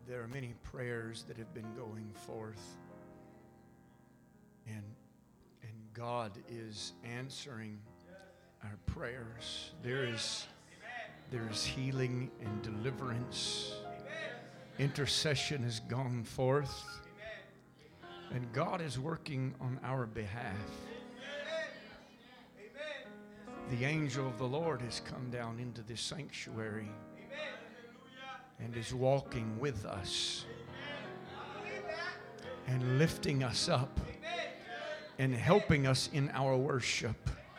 There are many prayers that have been going forth, and God is answering our prayers. There is healing and deliverance. Intercession has gone forth, and God is working on our behalf. The angel of the Lord has come down into this sanctuary and is walking with us and lifting us up and helping us in our worship.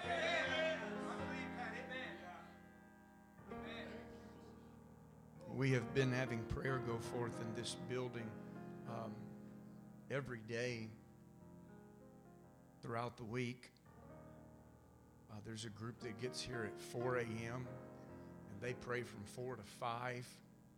We have been having prayer go forth in this building every day throughout the week. There's a group that gets here at 4 a.m. and they pray from 4 to 5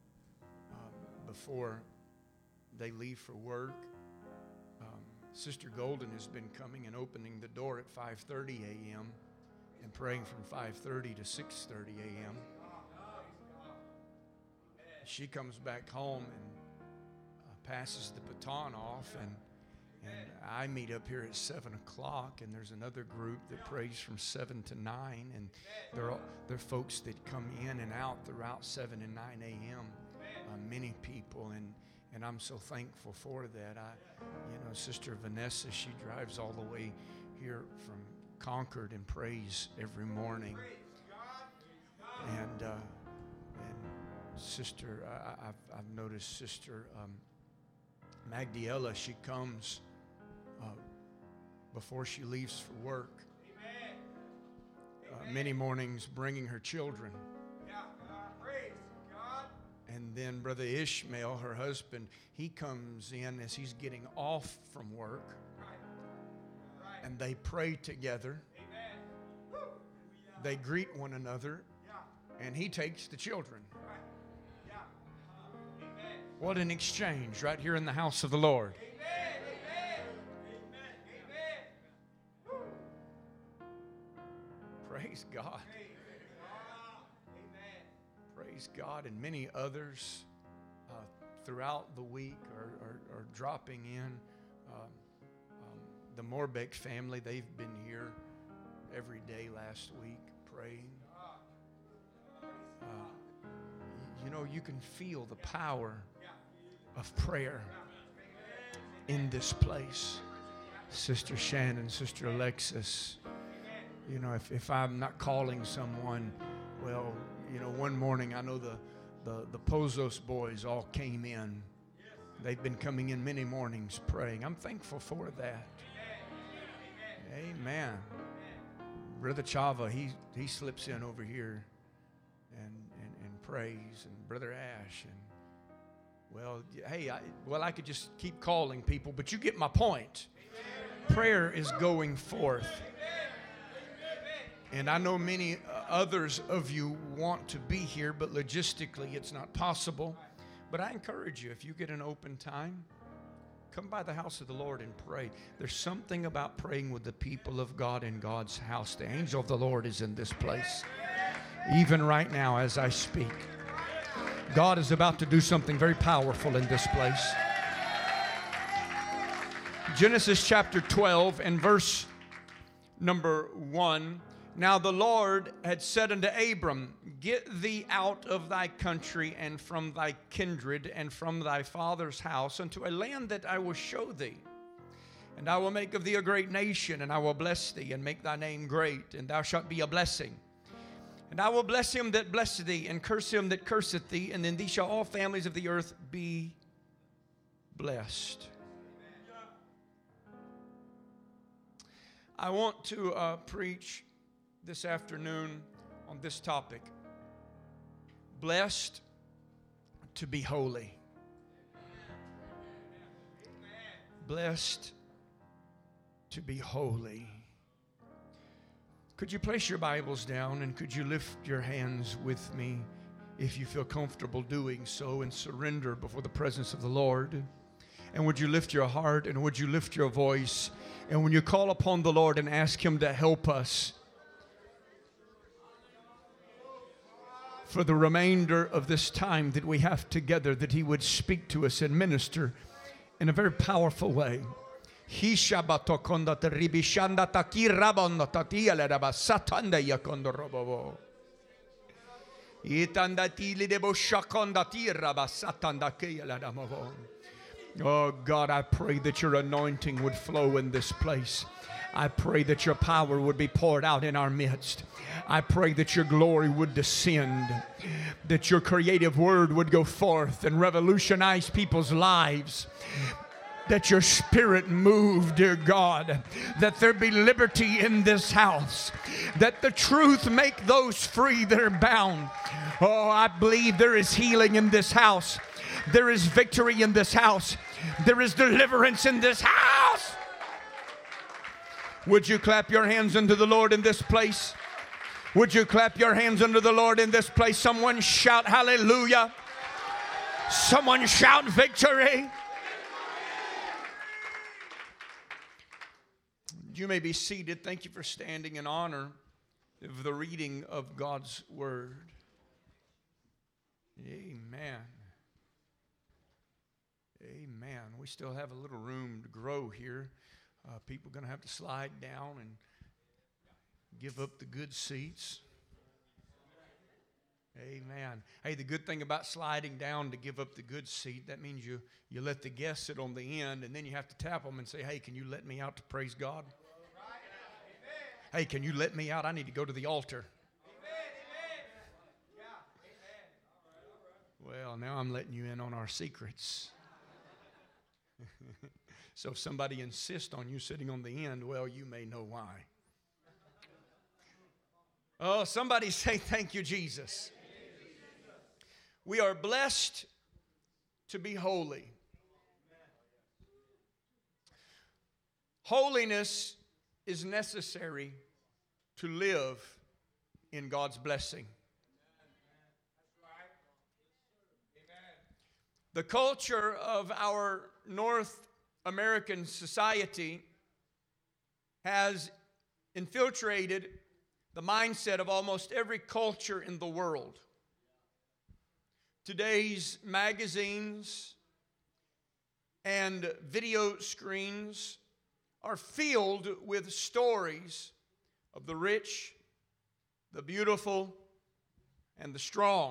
before they leave for work. Sister Golden has been coming and opening the door at 5:30 a.m. and praying from 5:30 to 6:30 a.m. She comes back home and passes the baton off, and I meet up here at 7 o'clock, and there's another group that prays from 7 to 9, and they're folks that come in and out throughout 7 and 9 a.m. Many people, and I'm so thankful for that. Sister Vanessa, she drives all the way here from Concord and prays every morning. And Sister, I've noticed Sister Magdiela, she comes before she leaves for work. Many mornings bringing her children. And then Brother Ishmael, her husband, he comes in as he's getting off from work. And they pray together. They greet one another. And he takes the children. What an exchange right here in the house of the Lord. Praise God. Praise God. And many others throughout the week are dropping in. The Morbeck family, they've been here every day last week praying. You can feel the power of prayer in this place. Sister Shannon, Sister Alexis, if I'm not calling someone, well, one morning I know the Pozos boys all came in. They've been coming in many mornings praying. I'm thankful for that. Amen. Brother Chava, he slips in over here and prays, and Brother Ash, and I could just keep calling people, but you get my point. Prayer is going forth. And I know many others of you want to be here, but logistically it's not possible. But I encourage you, if you get an open time, come by the house of the Lord and pray. There's something about praying with the people of God in God's house. The angel of the Lord is in this place. Even right now as I speak, God is about to do something very powerful in this place. Genesis chapter 12 and verse number 1. Now the Lord had said unto Abram, Get thee out of thy country and from thy kindred and from thy father's house unto a land that I will show thee. And I will make of thee a great nation, and I will bless thee and make thy name great, and thou shalt be a blessing. And I will bless him that blesseth thee, and curse him that curseth thee, and in thee shall all families of the earth be blessed. I want to preach this afternoon on this topic. Blessed to be holy. Blessed to be holy. Could you place your Bibles down, and could you lift your hands with me if you feel comfortable doing so, and surrender before the presence of the Lord? And would you lift your heart, and would you lift your voice, and when you call upon the Lord and ask Him to help us, for the remainder of this time that we have together, that He would speak to us and minister in a very powerful way. Oh God, I pray that your anointing would flow in this place. I pray that your power would be poured out in our midst. I pray that your glory would descend, that your creative word would go forth and revolutionize people's lives. That your spirit move, dear God, that there be liberty in this house, that the truth make those free that are bound. Oh, I believe there is healing in this house. There is victory in this house. There is deliverance in this house. Would you clap your hands unto the Lord in this place? Would you clap your hands unto the Lord in this place? Someone shout hallelujah. Someone shout victory. You may be seated. Thank you for standing in honor of the reading of God's word. Amen. Amen. We still have a little room to grow here. People are going to have to slide down and give up the good seats. Amen. Hey, the good thing about sliding down to give up the good seat, that means you let the guests sit on the end, and then you have to tap them and say, hey, can you let me out to praise God? Hey, can you let me out? I need to go to the altar. Well, now I'm letting you in on our secrets. So if somebody insists on you sitting on the end, well, you may know why. Oh, somebody say thank you, Jesus. We are blessed to be holy. Holiness is necessary to live in God's blessing. The culture of our North American society has infiltrated the mindset of almost every culture in the world. Today's magazines and video screens are filled with stories of the rich, the beautiful, and the strong.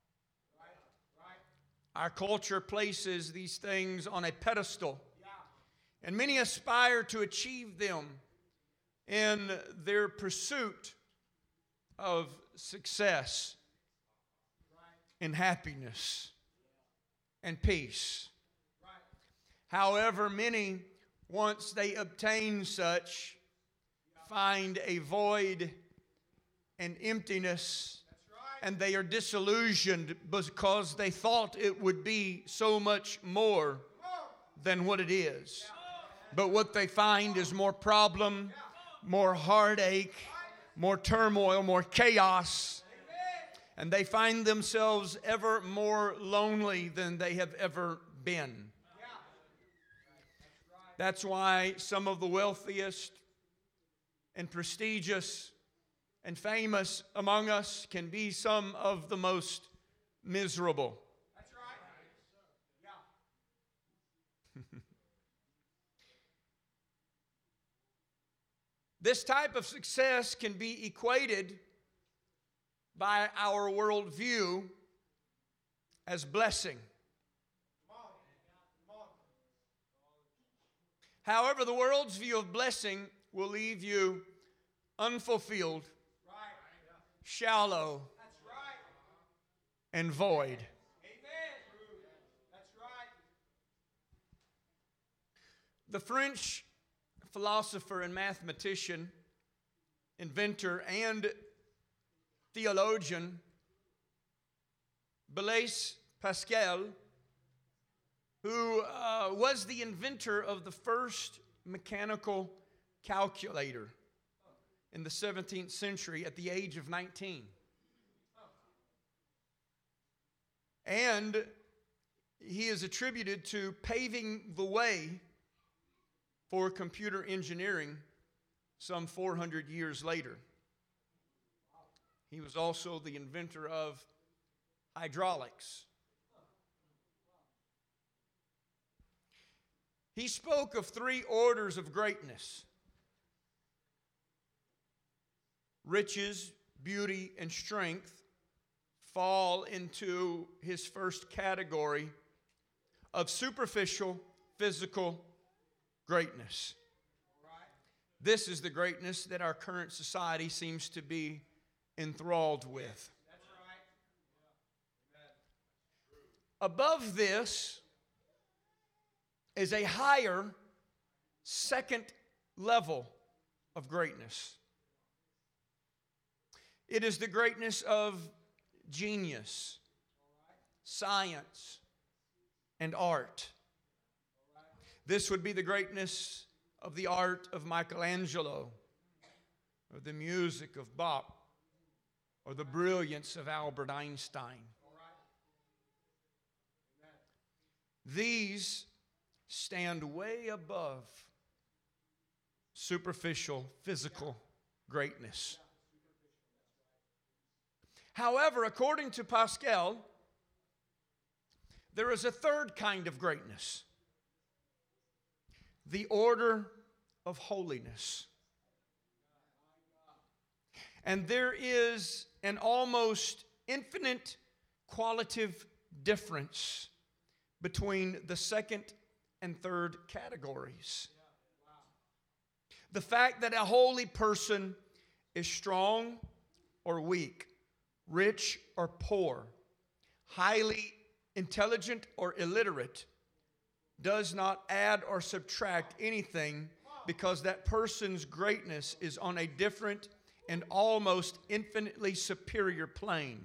Our culture places these things on a pedestal, and many aspire to achieve them in their pursuit of success and happiness and peace. However, many, once they obtain such, find a void and emptiness, and they are disillusioned because they thought it would be so much more than what it is. But what they find is more problem, more heartache, more turmoil, more chaos, and they find themselves ever more lonely than they have ever been. That's why some of the wealthiest and prestigious and famous among us can be some of the most miserable. That's right. Yeah. This type of success can be equated by our worldview as blessing. However, the world's view of blessing will leave you unfulfilled, shallow, and void. The French philosopher and mathematician, inventor, and theologian Blaise Pascal, who was the inventor of the first mechanical calculator in the 17th century at the age of 19. And he is attributed to paving the way for computer engineering some 400 years later. He was also the inventor of hydraulics. He spoke of 3 orders of greatness: riches, beauty, and strength fall into his first category of superficial, physical greatness. This is the greatness that our current society seems to be enthralled with. Above this is a higher second level of greatness. It is the greatness of genius, science, and art. This would be the greatness of the art of Michelangelo, or the music of Bach, or the brilliance of Albert Einstein. These stand way above superficial, physical greatness. However, according to Pascal, there is a third kind of greatness: the order of holiness. And there is an almost infinite qualitative difference between the second and third categories. The fact that a holy person is strong or weak, rich or poor, highly intelligent or illiterate, does not add or subtract anything, because that person's greatness is on a different and almost infinitely superior plane.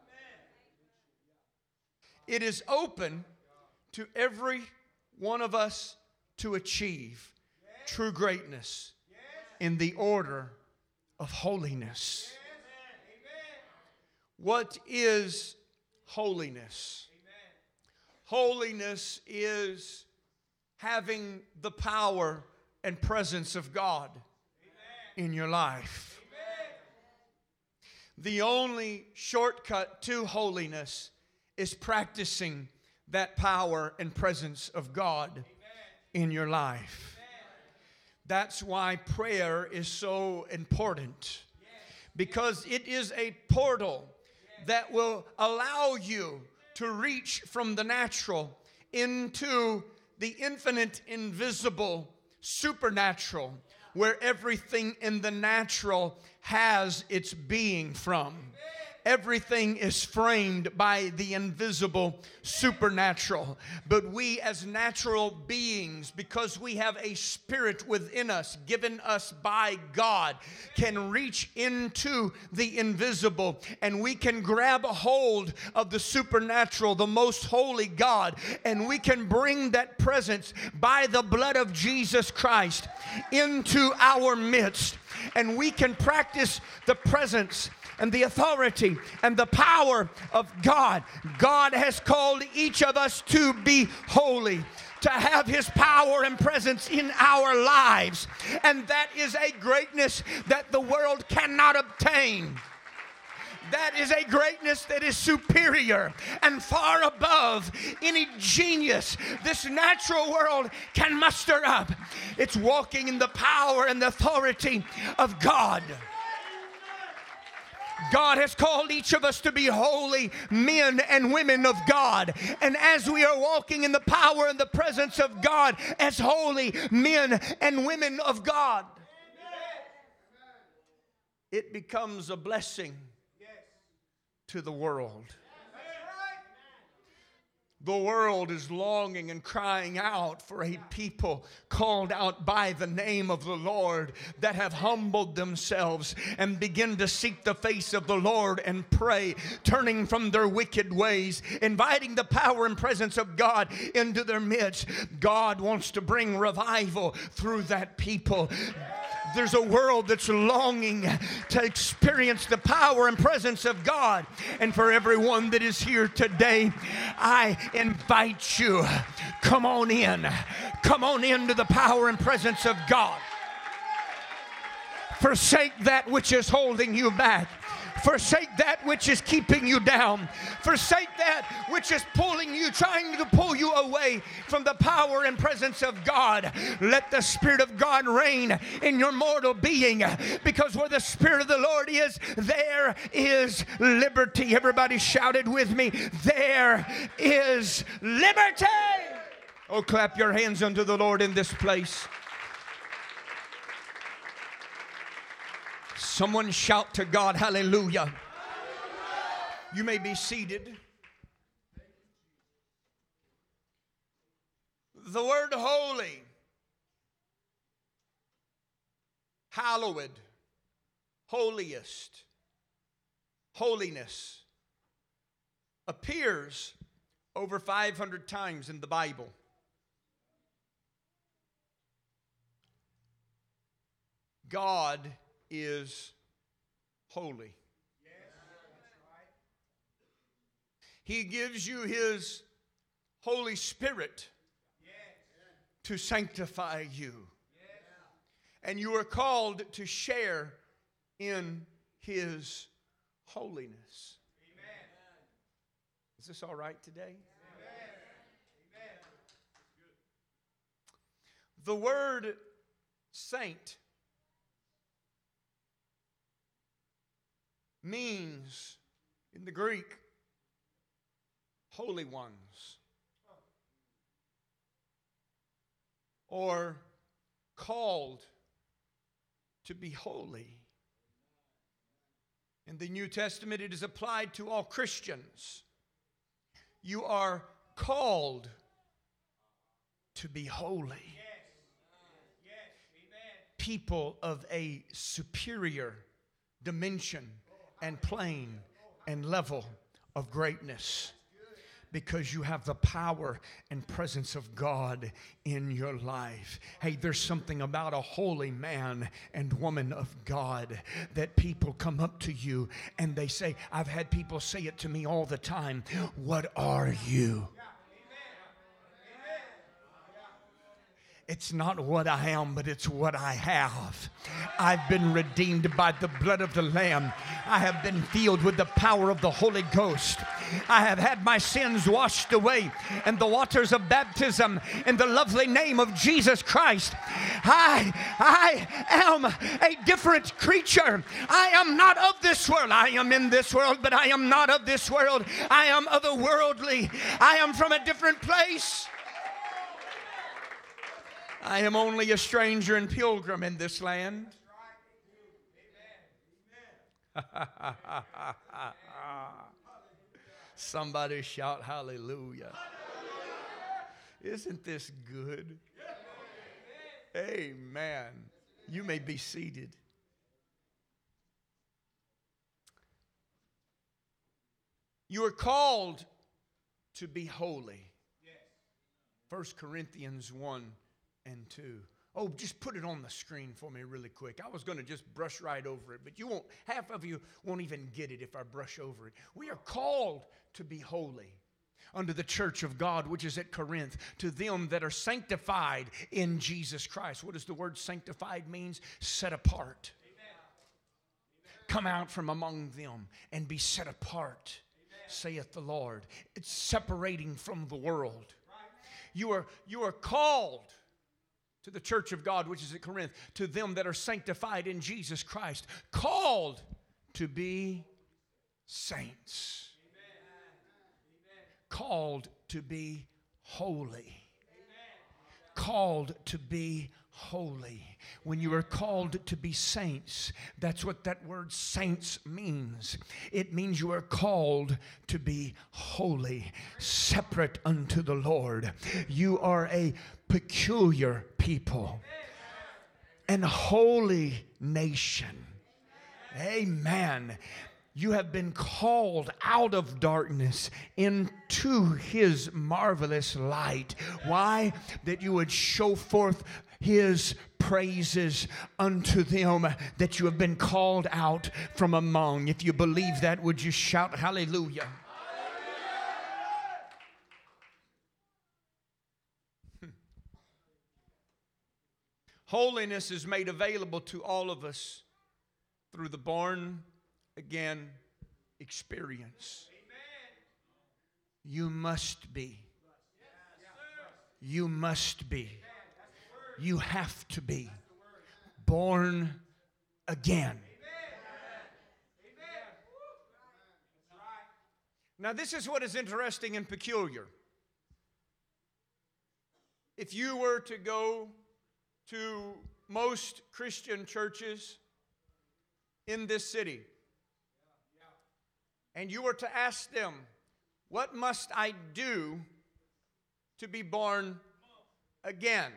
It is open to every one of us to achieve true greatness in the order of holiness. What is holiness? Holiness is having the power and presence of God in your life. The only shortcut to holiness is practicing that power and presence of God in your life. That's why prayer is so important, because it is a portal that will allow you to reach from the natural into the infinite, invisible, supernatural, where everything in the natural has its being from. Everything is framed by the invisible, supernatural. But we as natural beings, because we have a spirit within us, given us by God, can reach into the invisible, and we can grab a hold of the supernatural, the most holy God, and we can bring that presence by the blood of Jesus Christ into our midst. And we can practice the presence and the authority and the power of God. God has called each of us to be holy, to have His power and presence in our lives. And that is a greatness that the world cannot obtain. That is a greatness that is superior and far above any genius this natural world can muster up. It's walking in the power and the authority of God. God has called each of us to be holy men and women of God. And as we are walking in the power and the presence of God as holy men and women of God, it becomes a blessing to the world. The world is longing and crying out for a people called out by the name of the Lord, that have humbled themselves and begin to seek the face of the Lord and pray, turning from their wicked ways, inviting the power and presence of God into their midst. God wants to bring revival through that people. There's a world that's longing to experience the power and presence of God. And for everyone that is here today, I invite you, come on in. Come on into the power and presence of God. Forsake that which is holding you back. Forsake that which is keeping you down. Forsake that which is pulling you, trying to pull you away from the power and presence of God. Let the Spirit of God reign in your mortal being, because where the Spirit of the Lord is, there is liberty. Everybody shouted with me, there is liberty. Oh, clap your hands unto the Lord in this place. Someone shout to God, hallelujah. You may be seated. The word holy, hallowed, holiest, holiness, appears over 500 times in the Bible. God is holy. He gives you His Holy Spirit to sanctify you. And you are called to share in His holiness. Is this all right today? The word saint means, in the Greek, holy ones, or called to be holy. In the New Testament, it is applied to all Christians. You are called to be holy. People of a superior dimension and plane and level of greatness, because you have the power and presence of God in your life. Hey, there's something about a holy man and woman of God that people come up to you and they say, I've had people say it to me all the time, what are you? It's not what I am, but it's what I have. I've been redeemed by the blood of the Lamb. I have been filled with the power of the Holy Ghost. I have had my sins washed away in the waters of baptism in the lovely name of Jesus Christ. I am a different creature. I am not of this world. I am in this world, but I am not of this world. I am otherworldly. I am from a different place. I am only a stranger and pilgrim in this land. Somebody shout hallelujah. Isn't this good? Amen. You may be seated. You are called to be holy. 1 Corinthians 1 and 2. Oh, just put it on the screen for me really quick. I was going to just brush right over it, but you won't, half of you won't even get it if I brush over it. We are called to be holy unto the church of God, which is at Corinth, to them that are sanctified in Jesus Christ. What does the word sanctified means? Set apart. Come out from among them and be set apart, saith the Lord. It's separating from the world. You are called to the church of God, which is at Corinth, to them that are sanctified in Jesus Christ, called to be saints, called to be holy, called to be holy. When you are called to be saints, that's what that word saints means. It means you are called to be holy, separate unto the Lord. You are a peculiar people, and holy nation. Amen. You have been called out of darkness into His marvelous light. Why? That you would show forth His praises unto them that you have been called out from among. If you believe that, would you shout hallelujah? Holiness is made available to all of us through the born again experience. You must be. You must be. You have to be born again. Now, this is what is interesting and peculiar. If you were to go to most Christian churches in this city, and you were to ask them, what must I do to be born again?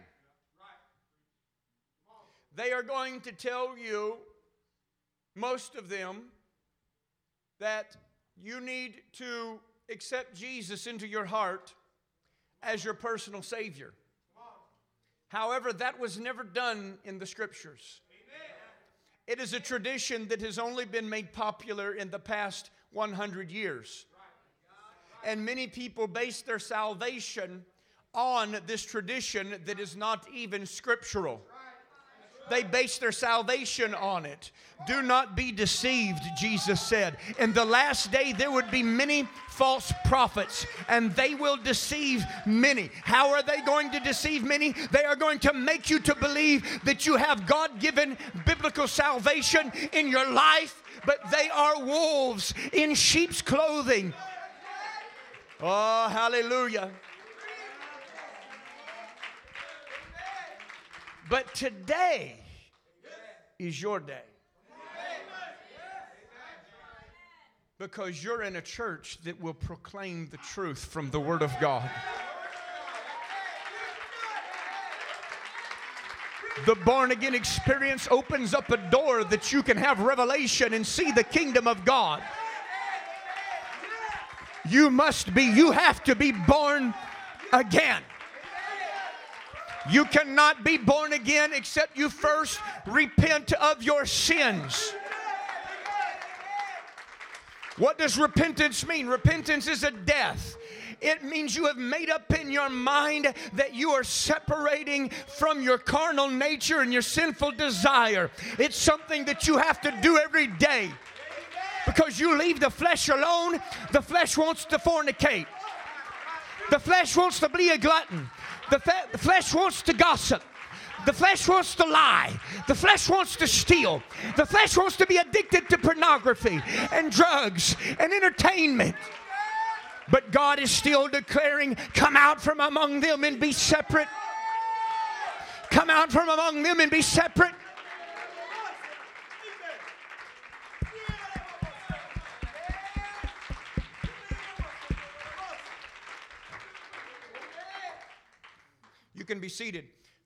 They are going to tell you, most of them, that you need to accept Jesus into your heart as your personal Savior. However, that was never done in the Scriptures. It is a tradition that has only been made popular in the past 100 years. And many people base their salvation on this tradition that is not even scriptural. They base their salvation on it. Do not be deceived, Jesus said. In the last day there would be many false prophets, and they will deceive many. How are they going to deceive many? They are going to make you to believe that you have God-given biblical salvation in your life, but they are wolves in sheep's clothing. Oh, hallelujah. But today is your day. Because you're in a church that will proclaim the truth from the Word of God. The born-again experience opens up a door that you can have revelation and see the kingdom of God. You have to be born again. You cannot be born again except you first repent of your sins. What does repentance mean? Repentance is a death. It means you have made up in your mind that you are separating from your carnal nature and your sinful desire. It's something that you have to do every day. Because you leave the flesh alone, the flesh wants to fornicate. The flesh wants to be a glutton. The flesh wants to gossip. The flesh wants to lie. The flesh wants to steal. The flesh wants to be addicted to pornography and drugs and entertainment. But God is still declaring, come out from among them and be separate. Come out from among them and be separate. You can be seated.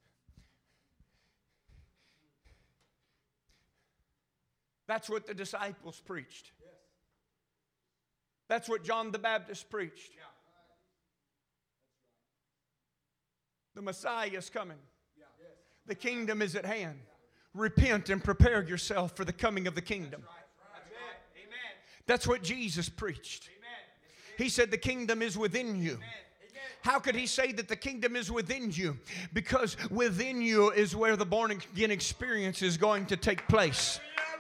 That's what the disciples preached. That's what John the Baptist preached. The Messiah is coming. The kingdom is at hand. Repent and prepare yourself for the coming of the kingdom. That's what Jesus preached. He said the kingdom is within you. How could he say that the kingdom is within you? Because within you is where the born again experience is going to take place.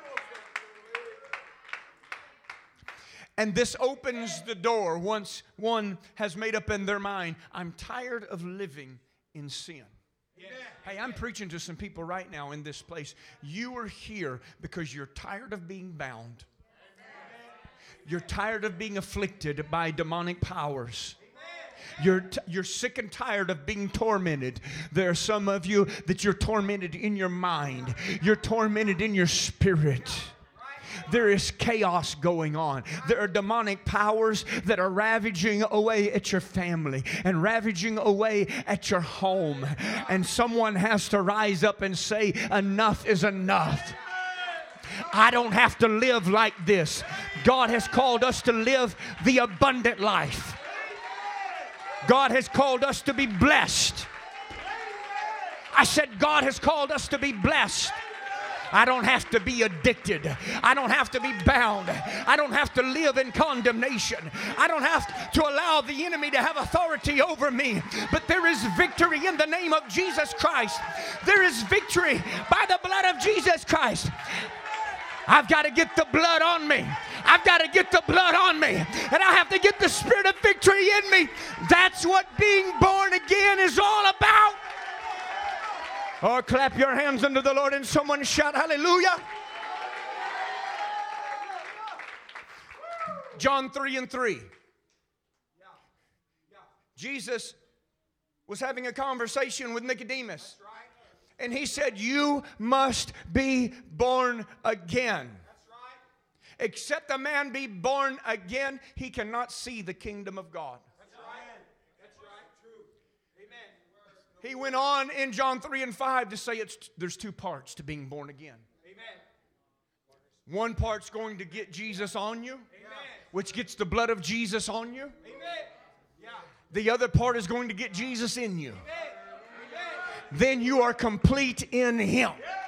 And this opens the door once one has made up in their mind, I'm tired of living in sin. Hey, I'm preaching to some people right now in this place. You are here because you're tired of being bound. You're tired of being afflicted by demonic powers. You're sick and tired of being tormented. There are some of you that you're tormented in your mind. You're tormented in your spirit. There is chaos going on. There are demonic powers that are ravaging away at your family and ravaging away at your home. And someone has to rise up and say, enough is enough. I don't have to live like this. God has called us to live the abundant life. God has called us to be blessed. I said God has called us to be blessed. I don't have to be addicted. I don't have to be bound. I don't have to live in condemnation. I don't have to allow the enemy to have authority over me. But there is victory in the name of Jesus Christ. There is victory by the blood of Jesus Christ. I've got to get the blood on me. I've got to get the blood on me. And I have to get the spirit of victory in me. That's what being born again is all about. Or clap your hands unto the Lord and someone shout hallelujah. John 3:3. Jesus was having a conversation with Nicodemus. And he said, you must be born again. Except a man be born again, he cannot see the kingdom of God. He went on in John 3:5 to say there's two parts to being born again. One part's going to get Jesus on you, which gets the blood of Jesus on you. The other part is going to get Jesus in you. Then you are complete in Him.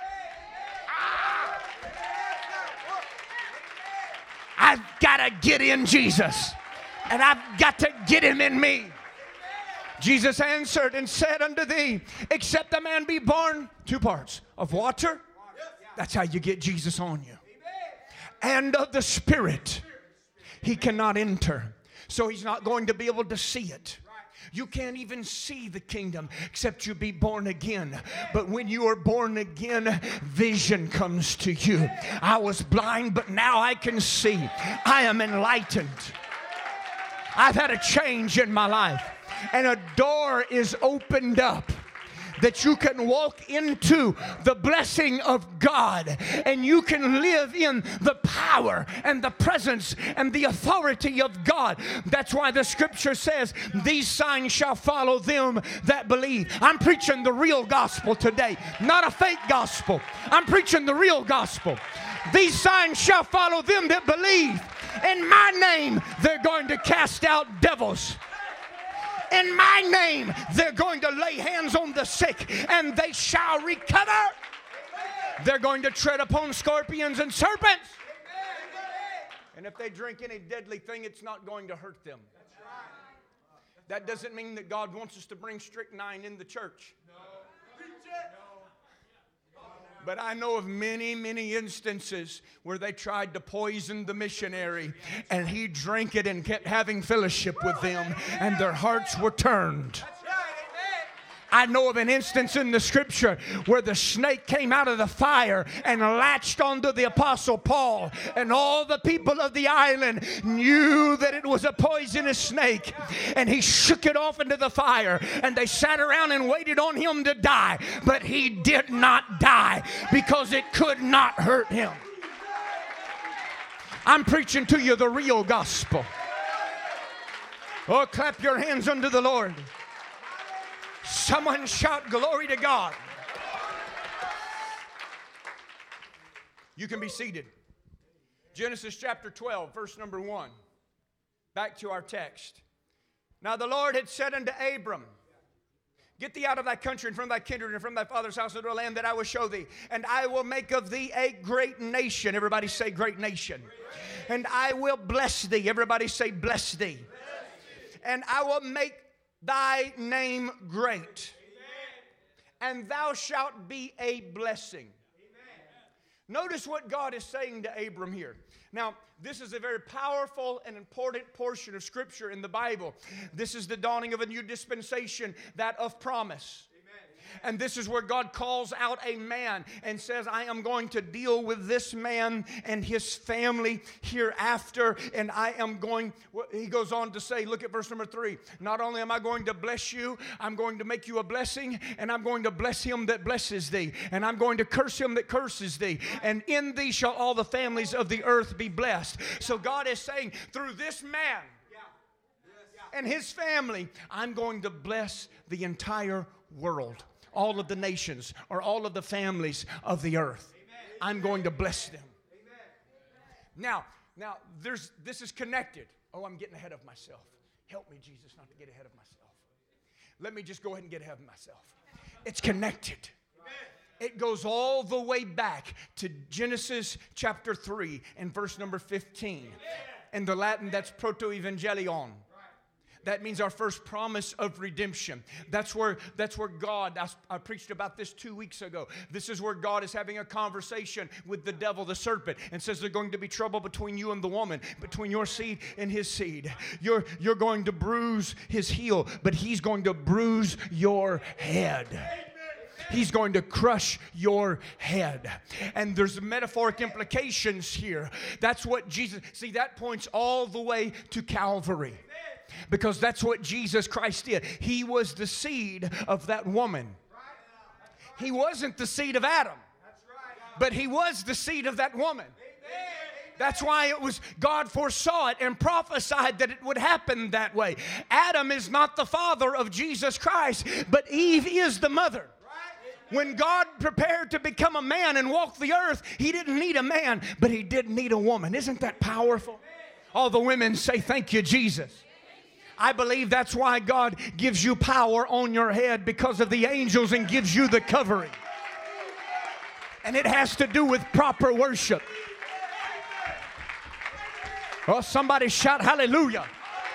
I've got to get in Jesus, and I've got to get Him in me. Jesus answered and said unto thee, except a man be born, two parts, of water, that's how you get Jesus on you, and of the Spirit, he cannot enter. So he's not going to be able to see it. You can't even see the kingdom except you be born again. But when you are born again, vision comes to you. I was blind, but now I can see. I am enlightened. I've had a change in my life. And a door is opened up that you can walk into the blessing of God, and you can live in the power and the presence and the authority of God. That's why the scripture says, these signs shall follow them that believe. I'm preaching the real gospel today, not a fake gospel. I'm preaching the real gospel. These signs shall follow them that believe. In my name, they're going to cast out devils. In my name, they're going to lay hands on the sick and they shall recover. They're going to tread upon scorpions and serpents. And if they drink any deadly thing, it's not going to hurt them. That doesn't mean that God wants us to bring strychnine in the church. But I know of many, many instances where they tried to poison the missionary, and he drank it and kept having fellowship with them, and their hearts were turned. I know of an instance in the scripture where the snake came out of the fire and latched onto the apostle Paul, and all the people of the island knew that it was a poisonous snake, and he shook it off into the fire, and they sat around and waited on him to die, but he did not die because it could not hurt him. I'm preaching to you the real gospel. Oh, clap your hands unto the Lord. Someone shout glory to God. You can be seated. Genesis chapter 12, verse number 1. Back to our text. Now the Lord had said unto Abram, get thee out of thy country and from thy kindred and from thy father's house into a land that I will show thee. And I will make of thee a great nation. Everybody say great nation. And I will bless thee. Everybody say bless thee. And I will make thy name great, and thou shalt be a blessing. Notice what God is saying to Abram here. Now, this is a very powerful and important portion of Scripture in the Bible. This is the dawning of a new dispensation, that of promise. And this is where God calls out a man and says, I am going to deal with this man and his family hereafter. And I am going, he goes on to say, look at verse number 3. Not only am I going to bless you, I'm going to make you a blessing, and I'm going to bless him that blesses thee. And I'm going to curse him that curses thee. And in thee shall all the families of the earth be blessed. So God is saying, through this man and his family, I'm going to bless the entire world. All of the nations, or all of the families of the earth. I'm going to bless them. Now, this is connected. Oh, I'm getting ahead of myself. Help me, Jesus, not to get ahead of myself. Let me just go ahead and get ahead of myself. It's connected. It goes all the way back to Genesis chapter 3 and verse number 15. In the Latin, that's proto-evangelion. That means our first promise of redemption. That's where God, I preached about this 2 weeks ago. This is where God is having a conversation with the devil, the serpent, and says there's going to be trouble between you and the woman, between your seed and his seed. You're going to bruise his heel, but he's going to bruise your head. He's going to crush your head. And there's metaphoric implications here. That's what Jesus, see, that points all the way to Calvary. Because that's what Jesus Christ did. He was the seed of that woman. He wasn't the seed of Adam, but he was the seed of that woman. That's why it was God foresaw it and prophesied that it would happen that way. Adam is not the father of Jesus Christ, but Eve is the mother. When God prepared to become a man and walk the earth, he didn't need a man, but he did need a woman. Isn't that powerful? All the women say, thank you, Jesus. I believe that's why God gives you power on your head, because of the angels, and gives you the covering. And it has to do with proper worship. Oh, somebody shout hallelujah.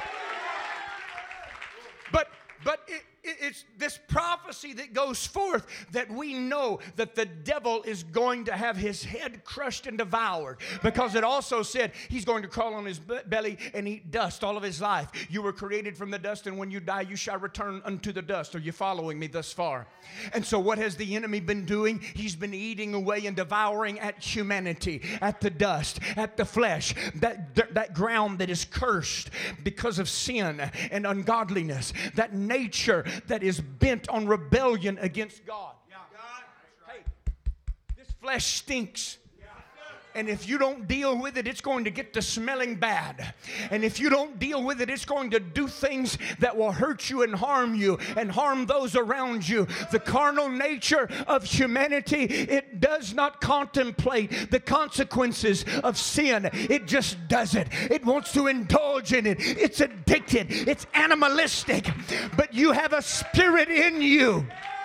But it's this prophecy that goes forth that we know that the devil is going to have his head crushed and devoured, because it also said he's going to crawl on his belly and eat dust all of his life. You were created from the dust, and when you die you shall return unto the dust. Are you following me thus far? And so what has the enemy been doing? He's been eating away and devouring at humanity, at the dust, at the flesh, that ground that is cursed because of sin and ungodliness, that nature that is bent on rebellion against God. Hey, this flesh stinks. And if you don't deal with it, it's going to get to smelling bad. And if you don't deal with it, it's going to do things that will hurt you and harm those around you. The carnal nature of humanity, it does not contemplate the consequences of sin. It just does it. It wants to indulge in it. It's addicted. It's animalistic. But you have a spirit in you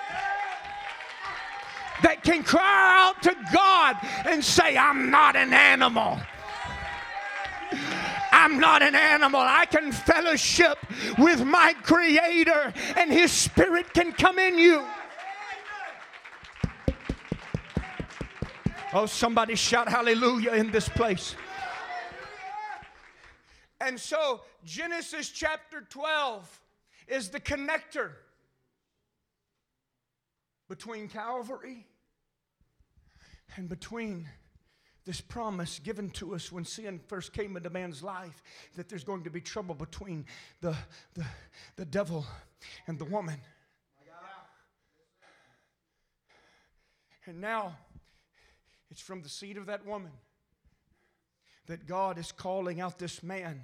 that can cry out to God and say, I'm not an animal. I'm not an animal. I can fellowship with my Creator, and His Spirit can come in you. Oh, somebody shout hallelujah in this place. And so Genesis chapter 12 is the connector between Calvary and between this promise given to us when sin first came into man's life, that there's going to be trouble between the devil and the woman. And now it's from the seed of that woman that God is calling out this man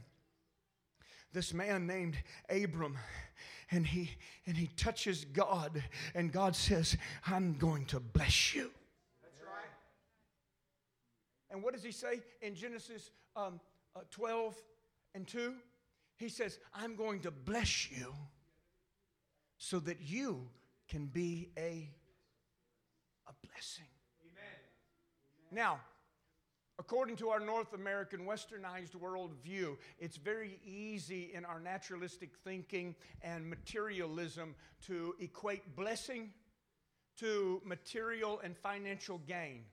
named Abram. And he touches God, and God says, I'm going to bless you. That's right. And what does he say in Genesis 12 and 2? He says, I'm going to bless you so that you can be a blessing. Amen. Now, according to our North American westernized worldview, it's very easy in our naturalistic thinking and materialism to equate blessing to material and financial gain.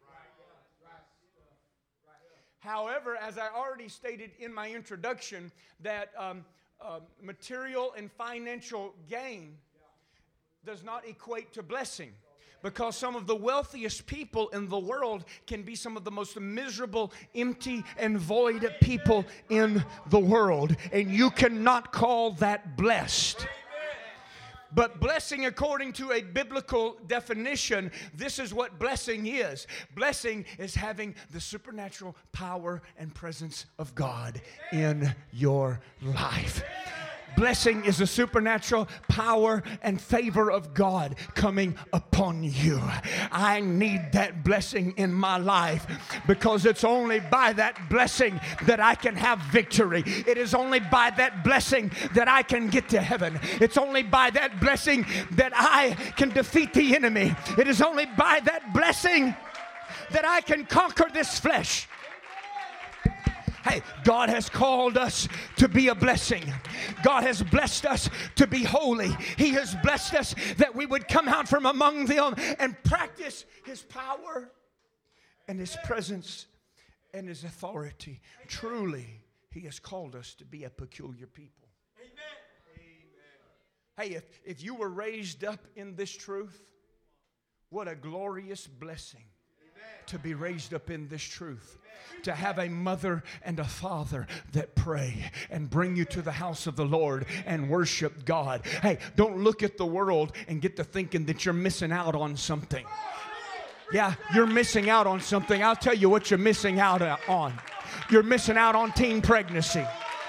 However, as I already stated in my introduction, that material and financial gain does not equate to blessing. Because some of the wealthiest people in the world can be some of the most miserable, empty, and void people in the world. And you cannot call that blessed. But blessing, according to a biblical definition, this is what blessing is. Blessing is having the supernatural power and presence of God in your life. Blessing is the supernatural power and favor of God coming upon you. I need that blessing in my life, because it's only by that blessing that I can have victory. It is only by that blessing that I can get to heaven. It's only by that blessing that I can defeat the enemy. It is only by that blessing that I can conquer this flesh. Hey, God has called us to be a blessing. God has blessed us to be holy. He has blessed us that we would come out from among them and practice His power and His presence and His authority. Truly, He has called us to be a peculiar people. Hey, if you were raised up in this truth, what a glorious blessing to be raised up in this truth. To have a mother and a father that pray and bring you to the house of the Lord and worship God. Hey, don't look at the world and get to thinking that you're missing out on something. Yeah, you're missing out on something. I'll tell you what you're missing out on. You're missing out on teen pregnancy.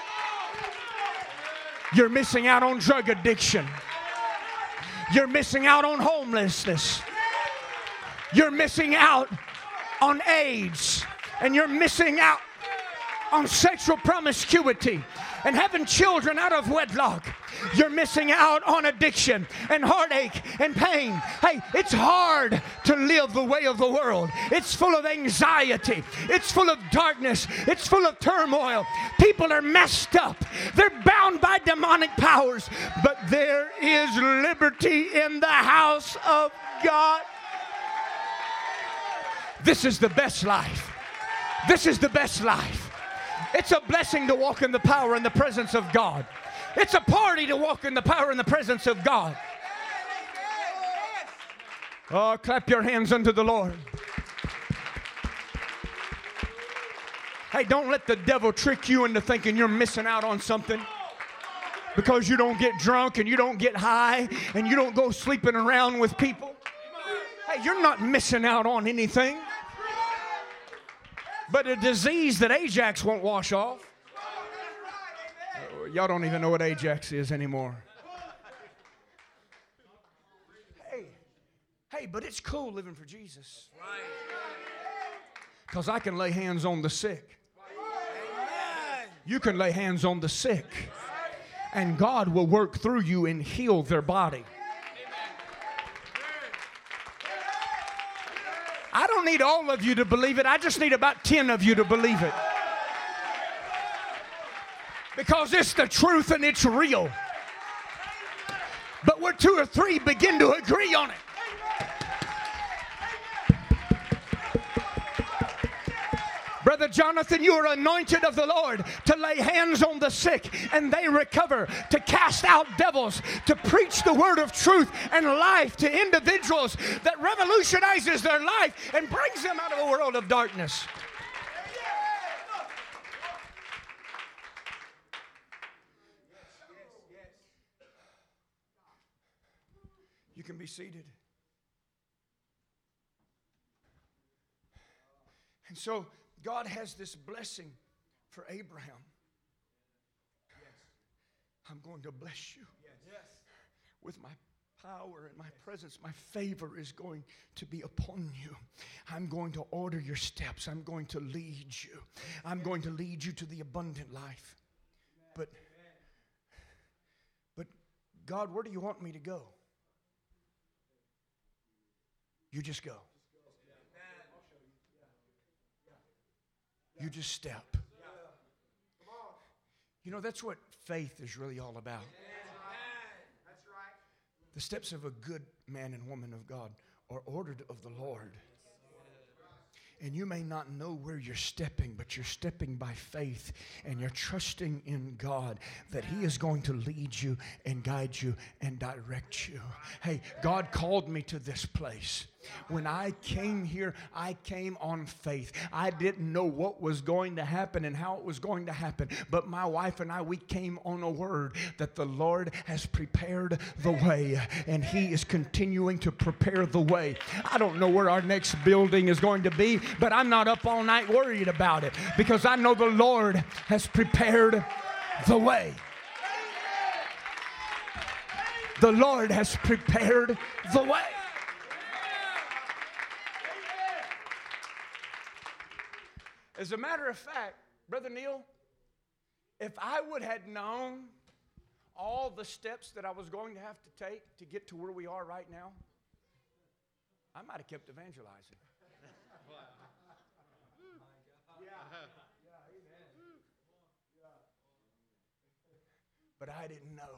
You're missing out on drug addiction. You're missing out on homelessness. You're missing out on AIDS. And you're missing out on sexual promiscuity and having children out of wedlock. You're missing out on addiction and heartache and pain. Hey, it's hard to live the way of the world. It's full of anxiety. It's full of darkness. It's full of turmoil. People are messed up. They're bound by demonic powers. But there is liberty in the house of God. This is the best life. This is the best life. It's a blessing to walk in the power and the presence of God. It's a party to walk in the power and the presence of God. Oh, clap your hands unto the Lord. Hey, don't let the devil trick you into thinking you're missing out on something because you don't get drunk and you don't get high and you don't go sleeping around with people. Hey, you're not missing out on anything. But a disease that Ajax won't wash off. Y'all don't even know what Ajax is anymore. Hey, but it's cool living for Jesus. Because I can lay hands on the sick. You can lay hands on the sick. And God will work through you and heal their body. I don't need all of you to believe it. I just need about 10 of you to believe it. Because it's the truth and it's real. But where 2 or 3 begin to agree on it. Brother Jonathan, you are anointed of the Lord to lay hands on the sick and they recover, to cast out devils, to preach the word of truth and life to individuals that revolutionizes their life and brings them out of a world of darkness. You can be seated. And so God has this blessing for Abraham. I'm going to bless you with my power and my presence. My favor is going to be upon you. I'm going to order your steps. I'm going to lead you. I'm going to lead you to the abundant life. But God, where do you want me to go? You just go. You just step. You know, that's what faith is really all about. The steps of a good man and woman of God are ordered of the Lord. And you may not know where you're stepping, but you're stepping by faith and you're trusting in God that He is going to lead you and guide you and direct you. Hey, God called me to this place. When I came here, I came on faith. I didn't know what was going to happen and how it was going to happen. But my wife and I, we came on a word that the Lord has prepared the way. And He is continuing to prepare the way. I don't know where our next building is going to be, but I'm not up all night worried about it. Because I know the Lord has prepared the way. The Lord has prepared the way. As a matter of fact, Brother Neil, if I would have known all the steps that I was going to have to take to get to where we are right now, I might have kept evangelizing. but I didn't know.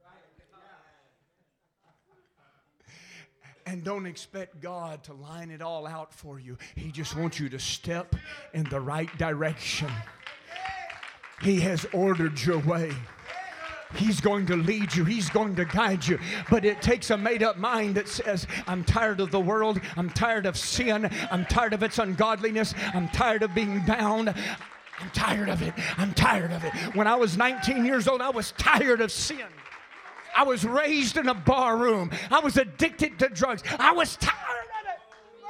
And don't expect God to line it all out for you. He just wants you to step in the right direction. He has ordered your way. He's going to lead you. He's going to guide you. But it takes a made-up mind that says, I'm tired of the world. I'm tired of sin. I'm tired of its ungodliness. I'm tired of being bound. I'm tired of it. I'm tired of it. When I was 19 years old, I was tired of sin. I was raised in a bar room. I was addicted to drugs. I was tired of it.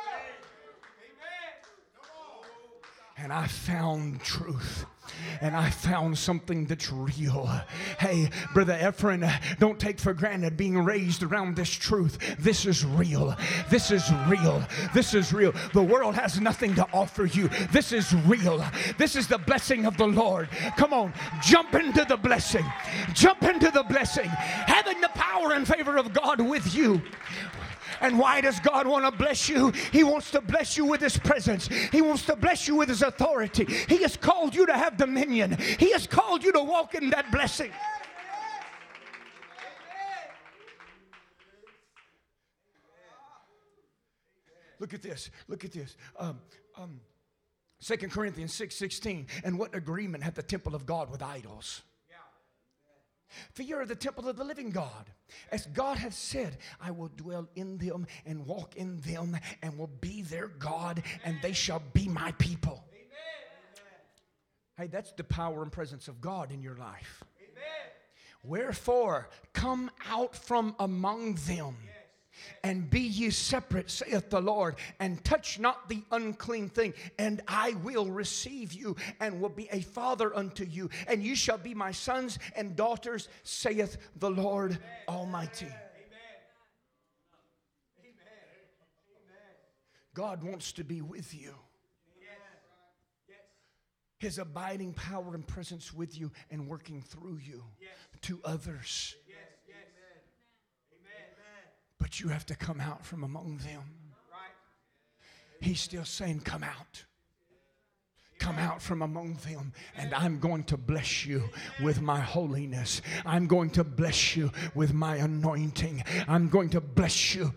And I found truth. And I found something that's real. Hey, Brother Efren, don't take for granted being raised around this truth. This is real. This is real. This is real. The world has nothing to offer you. This is real. This is the blessing of the Lord. Come on, jump into the blessing. Jump into the blessing. Having the power and favor of God with you. And why does God want to bless you? He wants to bless you with His presence. He wants to bless you with His authority. He has called you to have dominion. He has called you to walk in that blessing. Look at this. Look at this. 2 Corinthians 6:16. And what agreement hath the temple of God with idols? For you are the temple of the living God. As God has said, I will dwell in them and walk in them and will be their God, and they shall be my people. Amen. Hey, that's the power and presence of God in your life. Amen. Wherefore, come out from among them. And be ye separate, saith the Lord, and touch not the unclean thing, and I will receive you, and will be a father unto you, and you shall be my sons and daughters, saith the Lord Amen. Almighty. Amen. God wants to be with you. His abiding power and presence with you and working through you to others. But you have to come out from among them. He's still saying, come out. Come out from among them, and I'm going to bless you with my holiness. I'm going to bless you with my anointing. I'm going to bless you.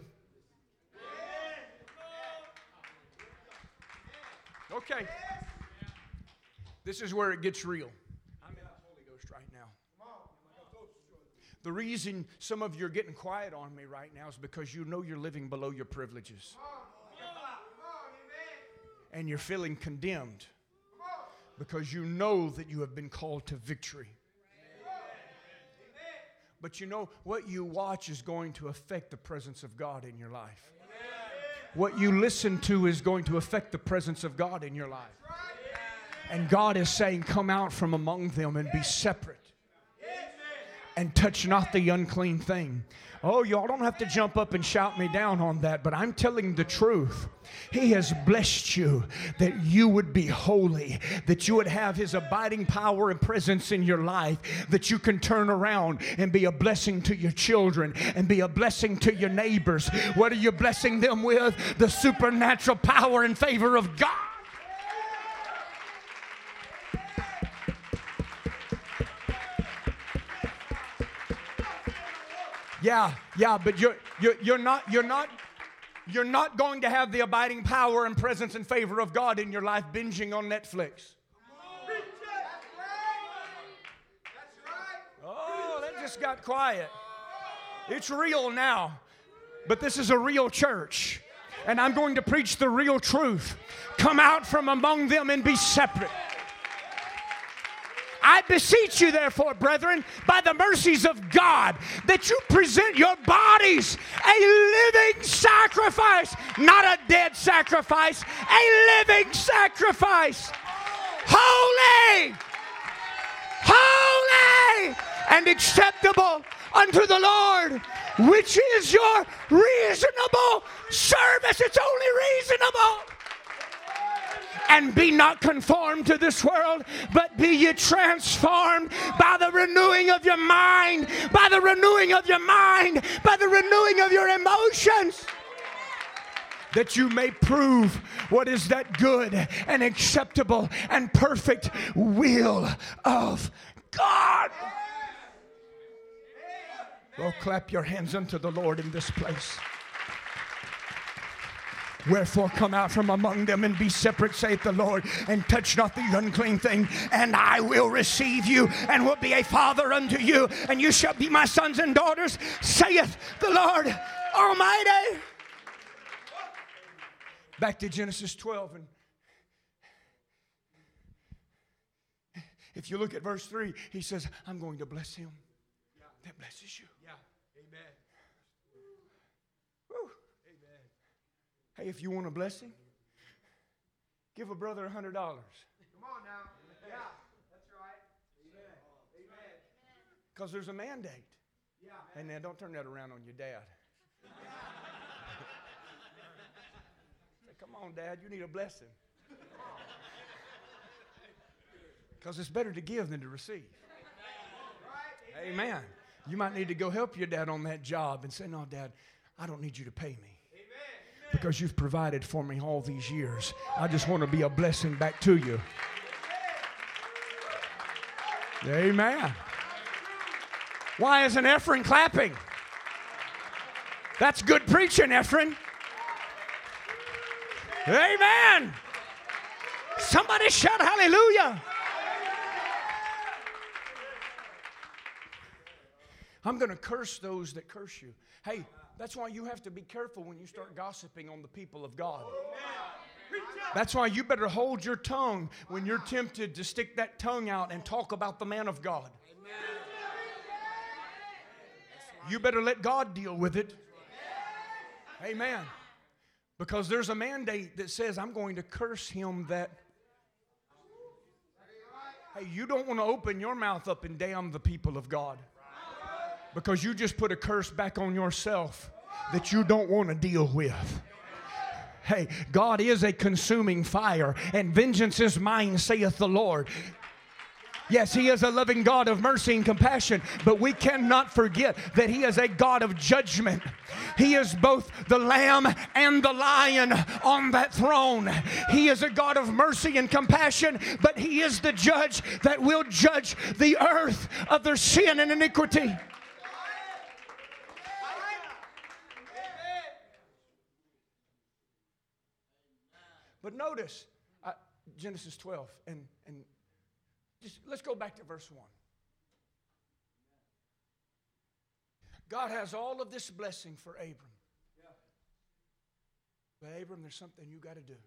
Okay. This is where it gets real. I'm in the Holy Ghost right now. The reason some of you are getting quiet on me right now is because you know you're living below your privileges. And you're feeling condemned because you know that you have been called to victory. But you know, what you watch is going to affect the presence of God in your life. What you listen to is going to affect the presence of God in your life. And God is saying, come out from among them and be separate. And touch not the unclean thing. Oh, y'all don't have to jump up and shout me down on that, but I'm telling the truth. He has blessed you that you would be holy, that you would have His abiding power and presence in your life, that you can turn around and be a blessing to your children and be a blessing to your neighbors. What are you blessing them with? The supernatural power and favor of God. Yeah, but you're not going to have the abiding power and presence and favor of God in your life binging on Netflix. Oh, that just got quiet. It's real now, but this is a real church, and I'm going to preach the real truth. Come out from among them and be separate. I beseech you, therefore, brethren, by the mercies of God, that you present your bodies a living sacrifice, not a dead sacrifice, a living sacrifice, holy, and acceptable unto the Lord, which is your reasonable service. It's only reasonable. And be not conformed to this world, but be ye transformed by the renewing of your mind, by the renewing of your mind, by the renewing of your emotions, that you may prove what is that good and acceptable and perfect will of God. Oh, clap your hands unto the Lord in this place. Wherefore come out from among them and be separate, saith the Lord, and touch not the unclean thing, and I will receive you, and will be a father unto you, and you shall be my sons and daughters, saith the Lord Almighty. Back to Genesis 12, and if you look at verse 3, he says, I'm going to bless him that blesses you. Yeah. Amen. Woo. Amen. Hey, if you want a blessing, give a brother $100. Come on now. Yeah. That's right. Amen. Amen. Because there's a mandate. Yeah. And then don't turn that around on your dad. Say, come on, Dad, you need a blessing. Because it's better to give than to receive. Right. Amen. You might need to go help your dad on that job and say, no, Dad, I don't need you to pay me. Because you've provided for me all these years. I just want to be a blessing back to you. Amen. Why isn't Ephraim clapping? That's good preaching, Ephraim. Amen. Somebody shout hallelujah. I'm going to curse those that curse you. Hey, that's why you have to be careful when you start gossiping on the people of God. That's why you better hold your tongue when you're tempted to stick that tongue out and talk about the man of God. You better let God deal with it. Amen. Because there's a mandate that says, I'm going to curse him that... Hey, you don't want to open your mouth up and damn the people of God. Because you just put a curse back on yourself that you don't want to deal with. Hey, God is a consuming fire, and vengeance is mine, saith the Lord. Yes, He is a loving God of mercy and compassion, but we cannot forget that He is a God of judgment. He is both the Lamb and the Lion on that throne. He is a God of mercy and compassion, but He is the judge that will judge the earth of their sin and iniquity. But notice, Genesis 12, and just let's go back to verse 1. God has all of this blessing for Abram. But Abram, there's something you got to do.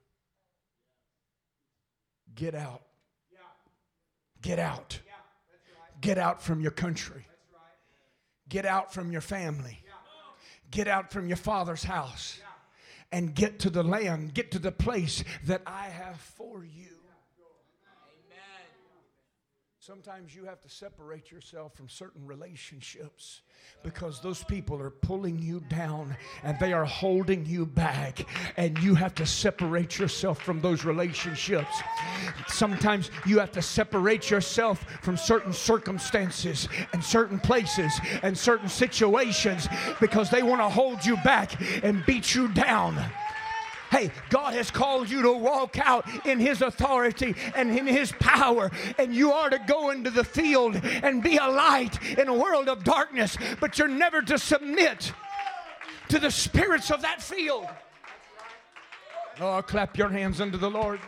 Get out. Get out. Get out from your country. Get out from your family. Get out from your father's house. And get to the land, get to the place that I have for you. Amen. Sometimes you have to separate yourself from certain relationships because those people are pulling you down and they are holding you back, and you have to separate yourself from those relationships. Sometimes you have to separate yourself from certain circumstances and certain places and certain situations because they want to hold you back and beat you down. Hey, God has called you to walk out in His authority and in His power, and you are to go into the field and be a light in a world of darkness, but you're never to submit to the spirits of that field. Oh, clap your hands unto the Lord.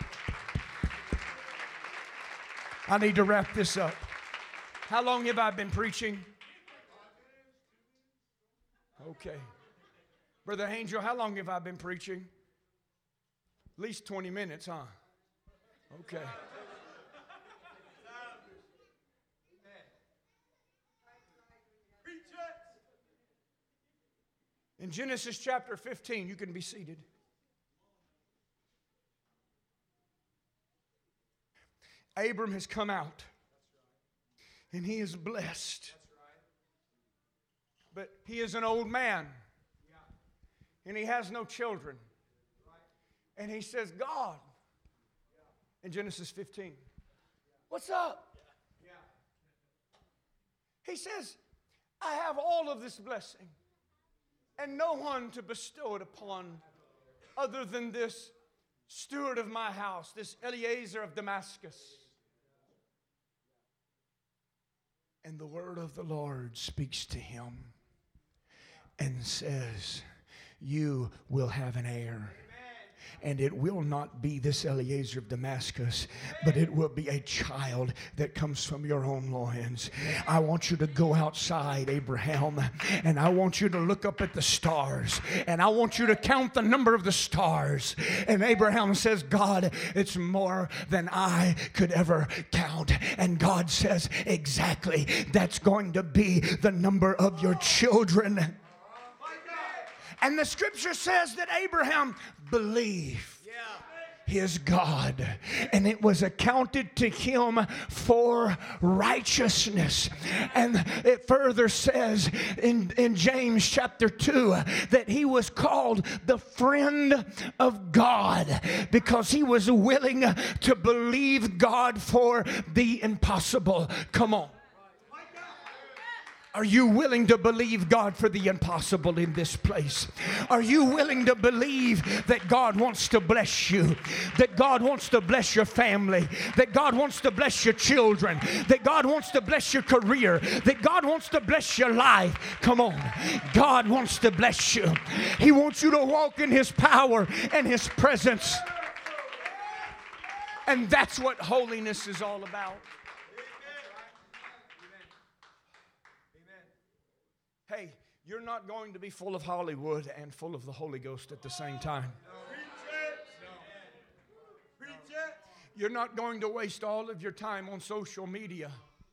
I need to wrap this up. How long have I been preaching? Okay. Brother Angel, how long have I been preaching? At least 20 minutes, huh? Okay. In Genesis chapter 15, you can be seated. Abram has come out, and he is blessed. But he is an old man, and he has no children. And he says, God, in Genesis 15, what's up? He says, I have all of this blessing and no one to bestow it upon other than this steward of my house, this Eliezer of Damascus. And the word of the Lord speaks to him. and says, you will have an heir. And it will not be this Eliezer of Damascus, but it will be a child that comes from your own loins. I want you to go outside, Abraham, and I want you to look up at the stars, and I want you to count the number of the stars. And Abraham says, God, it's more than I could ever count. And God says, exactly, that's going to be the number of your children. And the scripture says that Abraham believed his God, and it was accounted to him for righteousness. And it further says in James chapter 2 that he was called the friend of God because he was willing to believe God for the impossible. Come on. Are you willing to believe God for the impossible in this place? Are you willing to believe that God wants to bless you? That God wants to bless your family? That God wants to bless your children? That God wants to bless your career? That God wants to bless your life? Come on. God wants to bless you. He wants you to walk in His power and His presence. And that's what holiness is all about. Hey, you're not going to be full of Hollywood and full of the Holy Ghost at the same time. You're not going to waste all of your time on social media.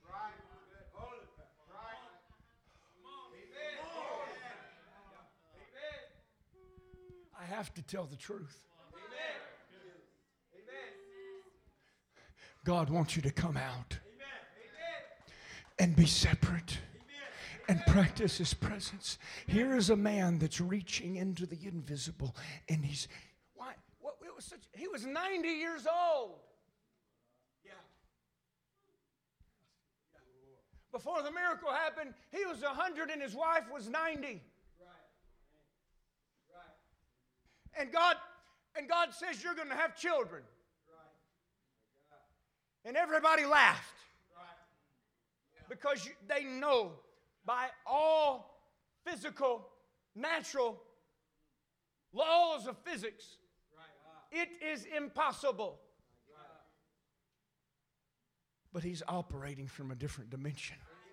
I have to tell the truth. God wants you to come out and be separate and practice His presence. Here is a man that's reaching into the invisible, and he was 90 years old. Yeah. Before the miracle happened, he was 100 and his wife was 90. And God says you're going to have children. And everybody laughed because they know by all physical, natural laws of physics, it is impossible. But He's operating from a different dimension.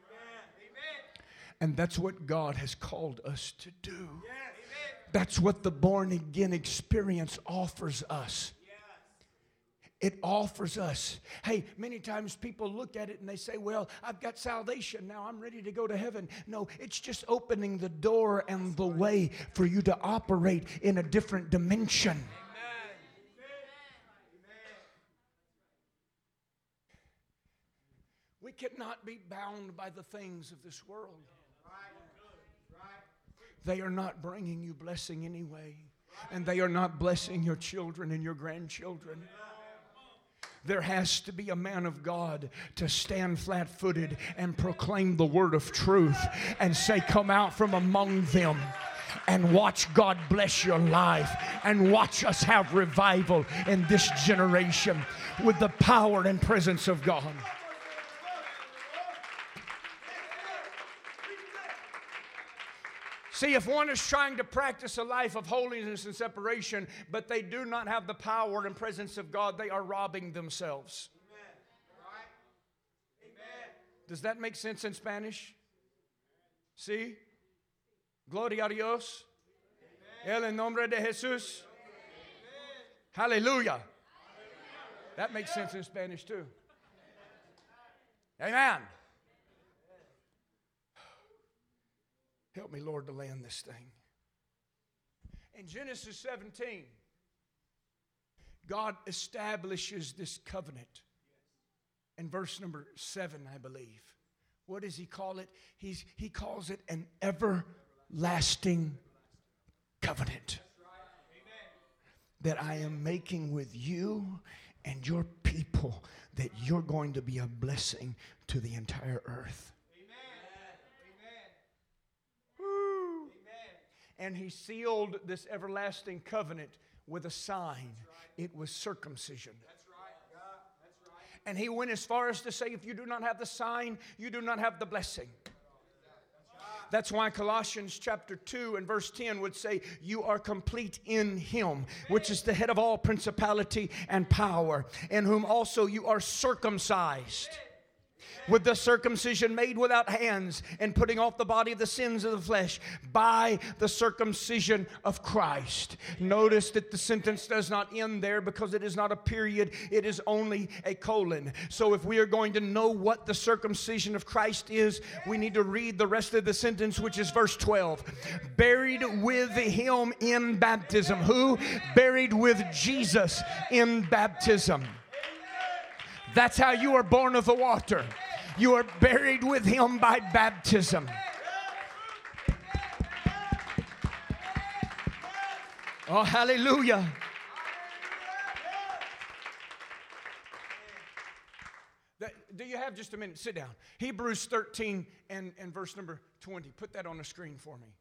And that's what God has called us to do. That's what the born again experience offers us. It offers us. Hey, many times people look at it and they say, well, I've got salvation. Now I'm ready to go to heaven. No, it's just opening the door and the way for you to operate in a different dimension. Amen. We cannot be bound by the things of this world. They are not bringing you blessing anyway. And they are not blessing your children and your grandchildren. There has to be a man of God to stand flat-footed and proclaim the word of truth and say, come out from among them and watch God bless your life and watch us have revival in this generation with the power and presence of God. See, if one is trying to practice a life of holiness and separation, but they do not have the power and presence of God, they are robbing themselves. Amen. Does that make sense in Spanish? See? Gloria a Dios. El nombre de Jesús. Hallelujah. That makes sense in Spanish too. Amen. Help me, Lord, to land this thing. In Genesis 17, God establishes this covenant. In verse number 7, I believe. What does He call it? He calls it an everlasting covenant that I am making with you and your people, that you're going to be a blessing to the entire earth. And He sealed this everlasting covenant with a sign. It was circumcision. And He went as far as to say, if you do not have the sign, you do not have the blessing. That's why Colossians chapter 2 and verse 10 would say, you are complete in Him, which is the head of all principality and power, in whom also you are circumcised with the circumcision made without hands, and putting off the body of the sins of the flesh by the circumcision of Christ. Notice that the sentence does not end there, because it is not a period, it is only a colon. So if we are going to know what the circumcision of Christ is, we need to read the rest of the sentence, which is verse 12. Buried with Him in baptism. Who? Buried with Jesus in baptism. That's how you are born of the water. You are buried with Him by baptism. Oh, hallelujah. Do you have just a minute? Sit down. Hebrews 13 and verse number 20. Put that on the screen for me.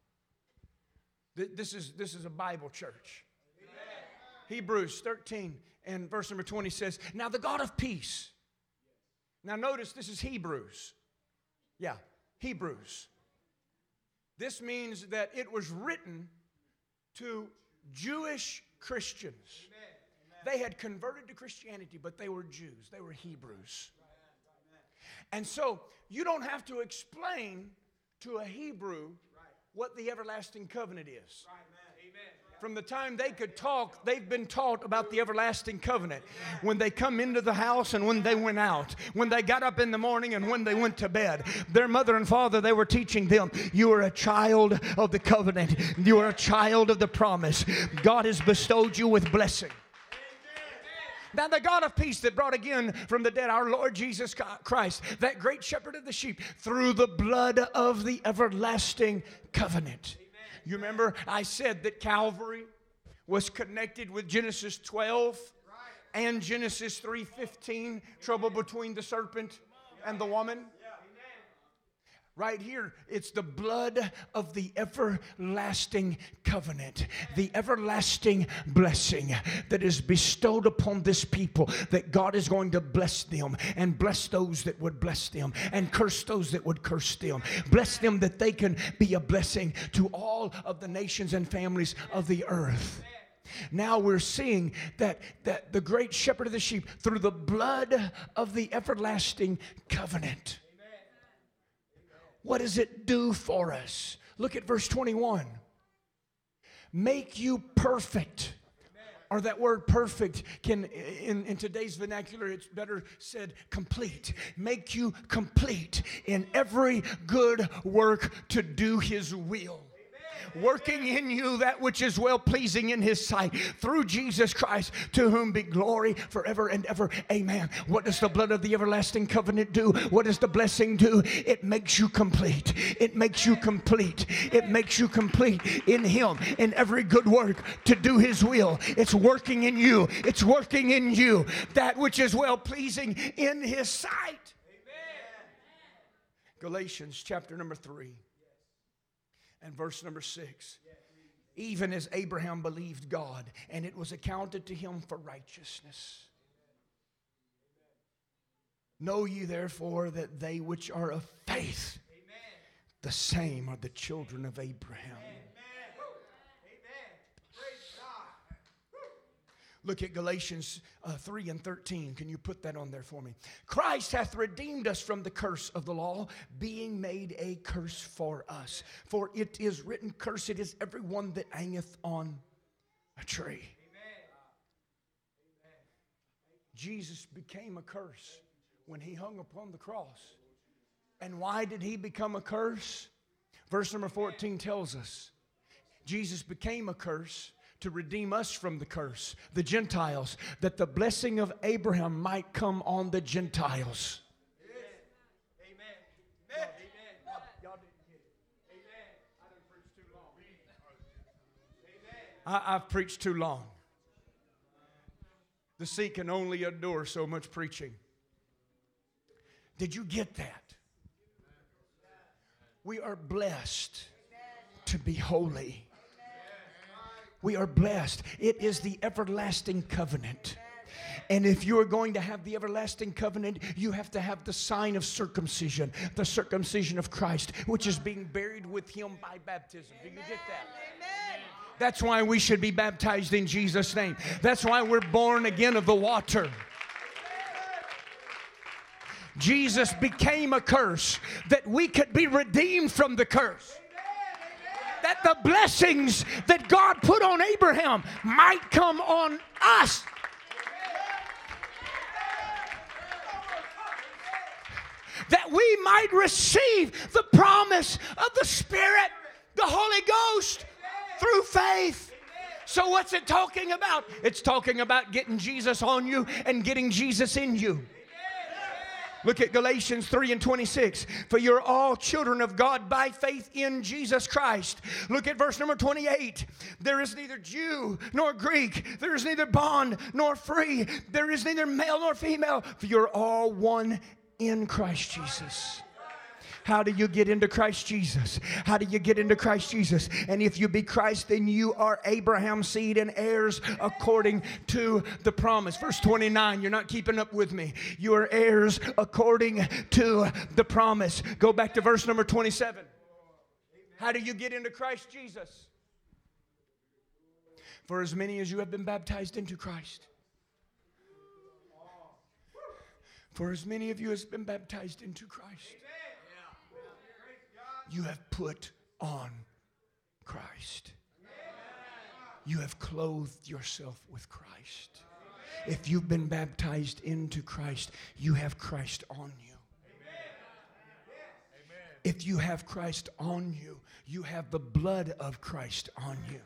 This is a Bible church. Hebrews 13 and verse number 20 says, now the God of peace. Now notice this is Hebrews. Yeah, Hebrews. This means that it was written to Jewish Christians. They had converted to Christianity, but they were Jews. They were Hebrews. And so you don't have to explain to a Hebrew what the everlasting covenant is. From the time they could talk, they've been taught about the everlasting covenant. When they come into the house and when they went out. When they got up in the morning and when they went to bed. Their mother and father, they were teaching them, you are a child of the covenant. You are a child of the promise. God has bestowed you with blessing. Now the God of peace that brought again from the dead our Lord Jesus Christ, that great shepherd of the sheep, through the blood of the everlasting covenant. You remember I said that Calvary was connected with Genesis 12 and Genesis 3:15, trouble between the serpent and the woman. Right here, it's the blood of the everlasting covenant, the everlasting blessing that is bestowed upon this people, that God is going to bless them and bless those that would bless them and curse those that would curse them. Bless them that they can be a blessing to all of the nations and families of the earth. Now we're seeing that the great shepherd of the sheep, through the blood of the everlasting covenant. What does it do for us? Look at verse 21. Make you perfect. Or that word perfect can, in today's vernacular, it's better said complete. Make you complete in every good work to do His will. Working in you that which is well-pleasing in His sight, through Jesus Christ, to whom be glory forever and ever. Amen. What does the blood of the everlasting covenant do? What does the blessing do? It makes you complete. It makes you complete. It makes you complete in Him, in every good work to do His will. It's working in you. It's working in you that which is well-pleasing in His sight. Amen. Galatians chapter number 3. And verse number 6, even as Abraham believed God, and it was accounted to him for righteousness. Know ye therefore that they which are of faith, the same are the children of Abraham. Look at Galatians 3 and 13. Can you put that on there for me? Christ hath redeemed us from the curse of the law, being made a curse for us. For it is written, cursed is everyone that hangeth on a tree. Amen. Jesus became a curse when He hung upon the cross. And why did He become a curse? Verse number 14 tells us, Jesus became a curse to redeem us from the curse, the Gentiles, that the blessing of Abraham might come on the Gentiles. Amen. Amen. Y'all didn't get it. Amen. I done preached too long. Amen. I've preached too long. The sea can only endure so much preaching. Did you get that? We are blessed to be holy. We are blessed. It is the everlasting covenant. And if you are going to have the everlasting covenant, you have to have the sign of circumcision, the circumcision of Christ, which is being buried with Him by baptism. Do you get that? That's why we should be baptized in Jesus' name. That's why we're born again of the water. Jesus became a curse that we could be redeemed from the curse. That the blessings that God put on Abraham might come on us. That we might receive the promise of the Spirit, the Holy Ghost, through faith. So what's it talking about? It's talking about getting Jesus on you and getting Jesus in you. Look at Galatians 3:26. For you're all children of God by faith in Jesus Christ. Look at verse number 28. There is neither Jew nor Greek. There is neither bond nor free. There is neither male nor female. For you're all one in Christ Jesus. How do you get into Christ Jesus? How do you get into Christ Jesus? And if you be Christ, then you are Abraham's seed and heirs according to the promise. Verse 29, you're not keeping up with me. You are heirs according to the promise. Go back to verse number 27. How do you get into Christ Jesus? For as many as you have been baptized into Christ. For as many of you as have been baptized into Christ. You have put on Christ. You have clothed yourself with Christ. If you've been baptized into Christ, you have Christ on you. If you have Christ on you, you have the blood of Christ on you.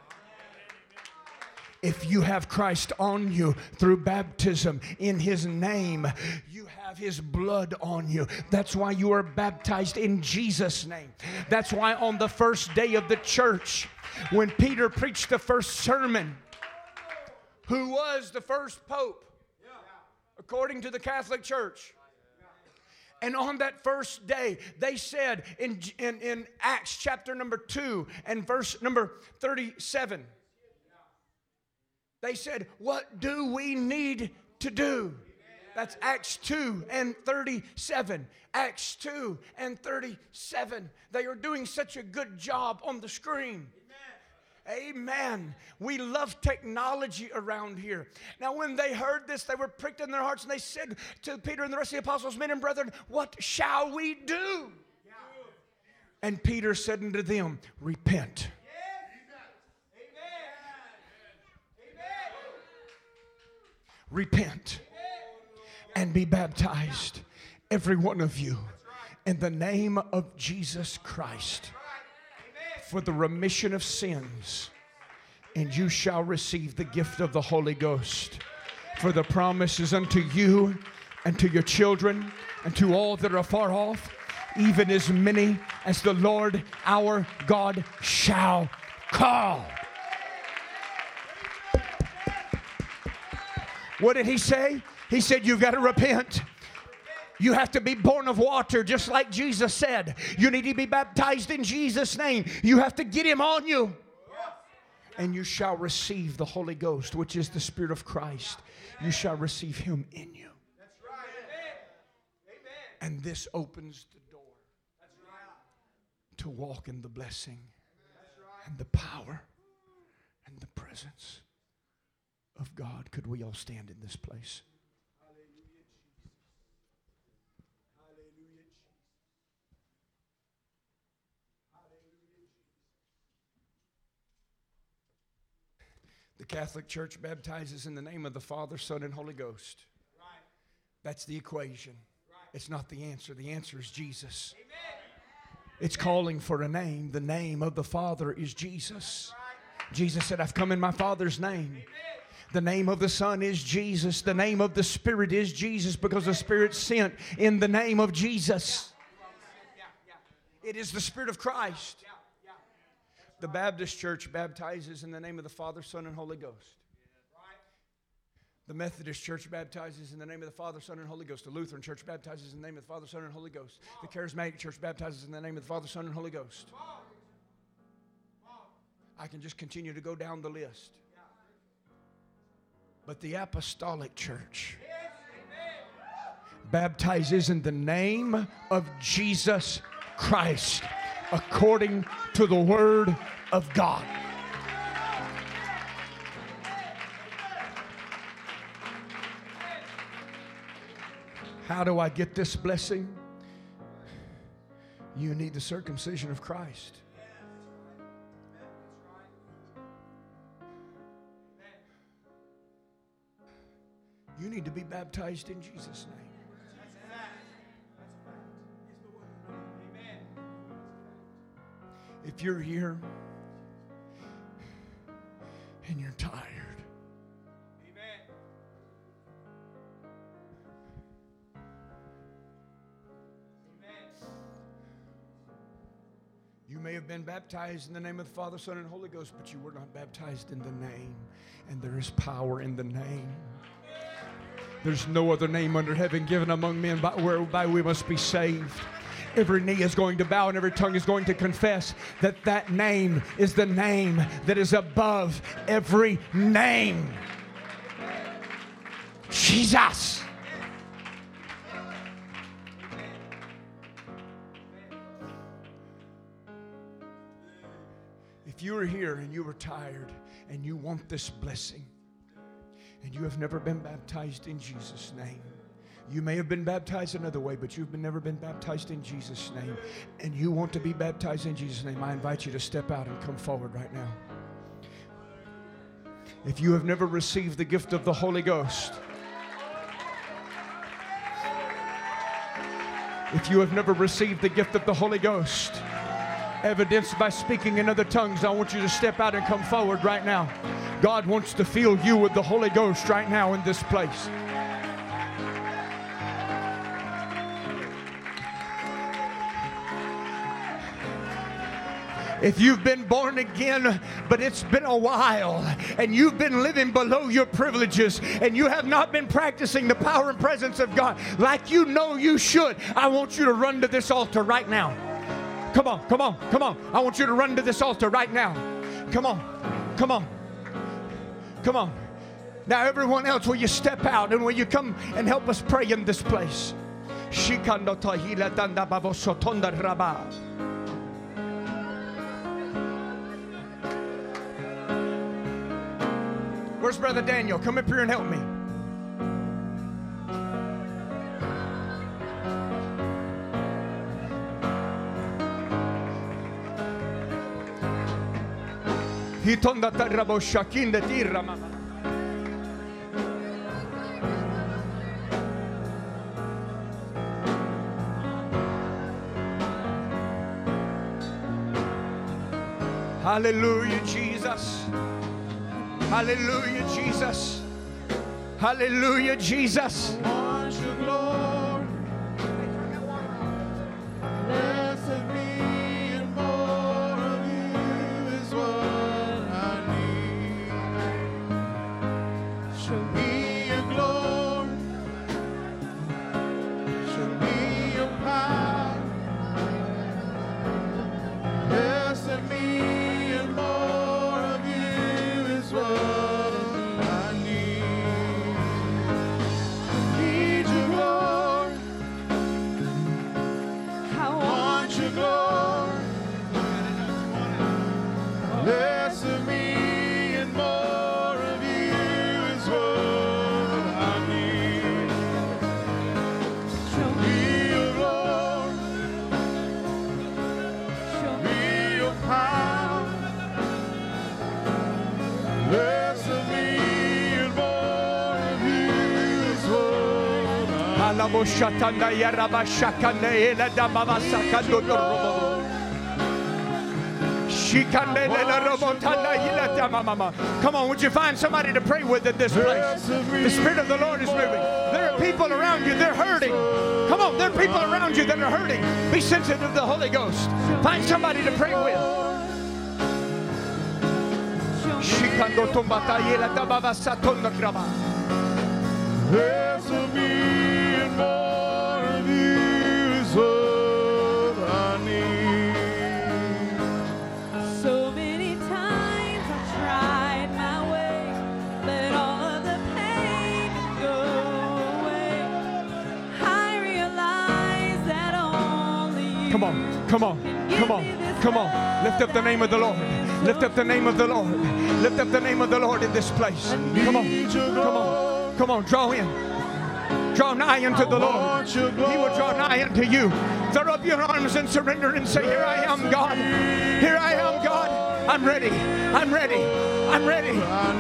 If you have Christ on you through baptism in His name, you have His blood on you. That's why you are baptized in Jesus' name. That's why on the first day of the church, when Peter preached the first sermon, who was the first pope, according to the Catholic Church. And on that first day, they said in Acts chapter number 2 and verse number 37, they said, what do we need to do? That's Acts 2 and 37. Acts 2 and 37. They are doing such a good job on the screen. Amen. We love technology around here. Now, when they heard this, they were pricked in their hearts, and they said to Peter and the rest of the apostles, men and brethren, what shall we do? And Peter said unto them, repent. Repent and be baptized, every one of you, in the name of Jesus Christ, for the remission of sins, and you shall receive the gift of the Holy Ghost. For the promise is unto you and to your children and to all that are afar off, even as many as the Lord our God shall call. What did He say? He said, you've got to repent. You have to be born of water, just like Jesus said. You need to be baptized in Jesus' name. You have to get Him on you. And you shall receive the Holy Ghost, which is the Spirit of Christ. You shall receive Him in you. And this opens the door to walk in the blessing and the power and the presence of God. Could we all stand in this place? The Catholic Church baptizes in the name of the Father, Son, and Holy Ghost. That's the equation. It's not the answer. The answer is Jesus. It's calling for a name. The name of the Father is Jesus. Jesus said, I've come in my Father's name. The name of the Son is Jesus. The name of the Spirit is Jesus, because the Spirit sent in the name of Jesus. It is the Spirit of Christ. The Baptist Church baptizes in the name of the Father, Son, and Holy Ghost. The Methodist Church baptizes in the name of the Father, Son, and Holy Ghost. The Lutheran Church baptizes in the name of the Father, Son, and Holy Ghost. The Charismatic Church baptizes in the name of the Father, Son, and Holy Ghost. I can just continue to go down the list. But the apostolic church baptizes in the name of Jesus Christ according to the Word of God. How do I get this blessing? You need the circumcision of Christ. You need to be baptized in Jesus' name. If you're here and you're tired, you may have been baptized in the name of the Father, Son, and Holy Ghost, but you were not baptized in the name. And there is power in the name. There's no other name under heaven given among men whereby we must be saved. Every knee is going to bow and every tongue is going to confess that that name is the name that is above every name. Jesus. If you are here and you are tired and you want this blessing and you have never been baptized in Jesus' name, you may have been baptized another way, but you've never been baptized in Jesus' name, and you want to be baptized in Jesus' name, I invite you to step out and come forward right now. If you have never received the gift of the Holy Ghost, if you have never received the gift of the Holy Ghost, evidenced by speaking in other tongues, I want you to step out and come forward right now. God wants to fill you with the Holy Ghost right now in this place. If you've been born again, but it's been a while, and you've been living below your privileges, and you have not been practicing the power and presence of God like you know you should, I want you to run to this altar right now. Come on, come on, come on. I want you to run to this altar right now. Come on, come on, come on. Now everyone else, will you step out and will you come and help us pray in this place? Where's Brother Daniel? Come up here and help me. Hallelujah, Jesus. Hallelujah, Jesus. Hallelujah, Jesus. Come on, would you find somebody to pray with in this place? The Spirit of the Lord is moving. There are people around you, they're hurting. Come on, there are people around you that are hurting. Be sensitive to the Holy Ghost. Find somebody to pray with. Less of me and more of you is what I need. So many times I've tried my way, but all of the Come on, come on, come on, come on. Lift up the name of the Lord. Lift up the name of the Lord. Lift up the name of the Lord in this place. Come on, come on, come on. Draw in. Draw nigh unto the Lord. He will draw nigh unto you. Throw up your arms and surrender and say, here I am, God. Here I am, God. I'm ready. I'm ready. I'm ready.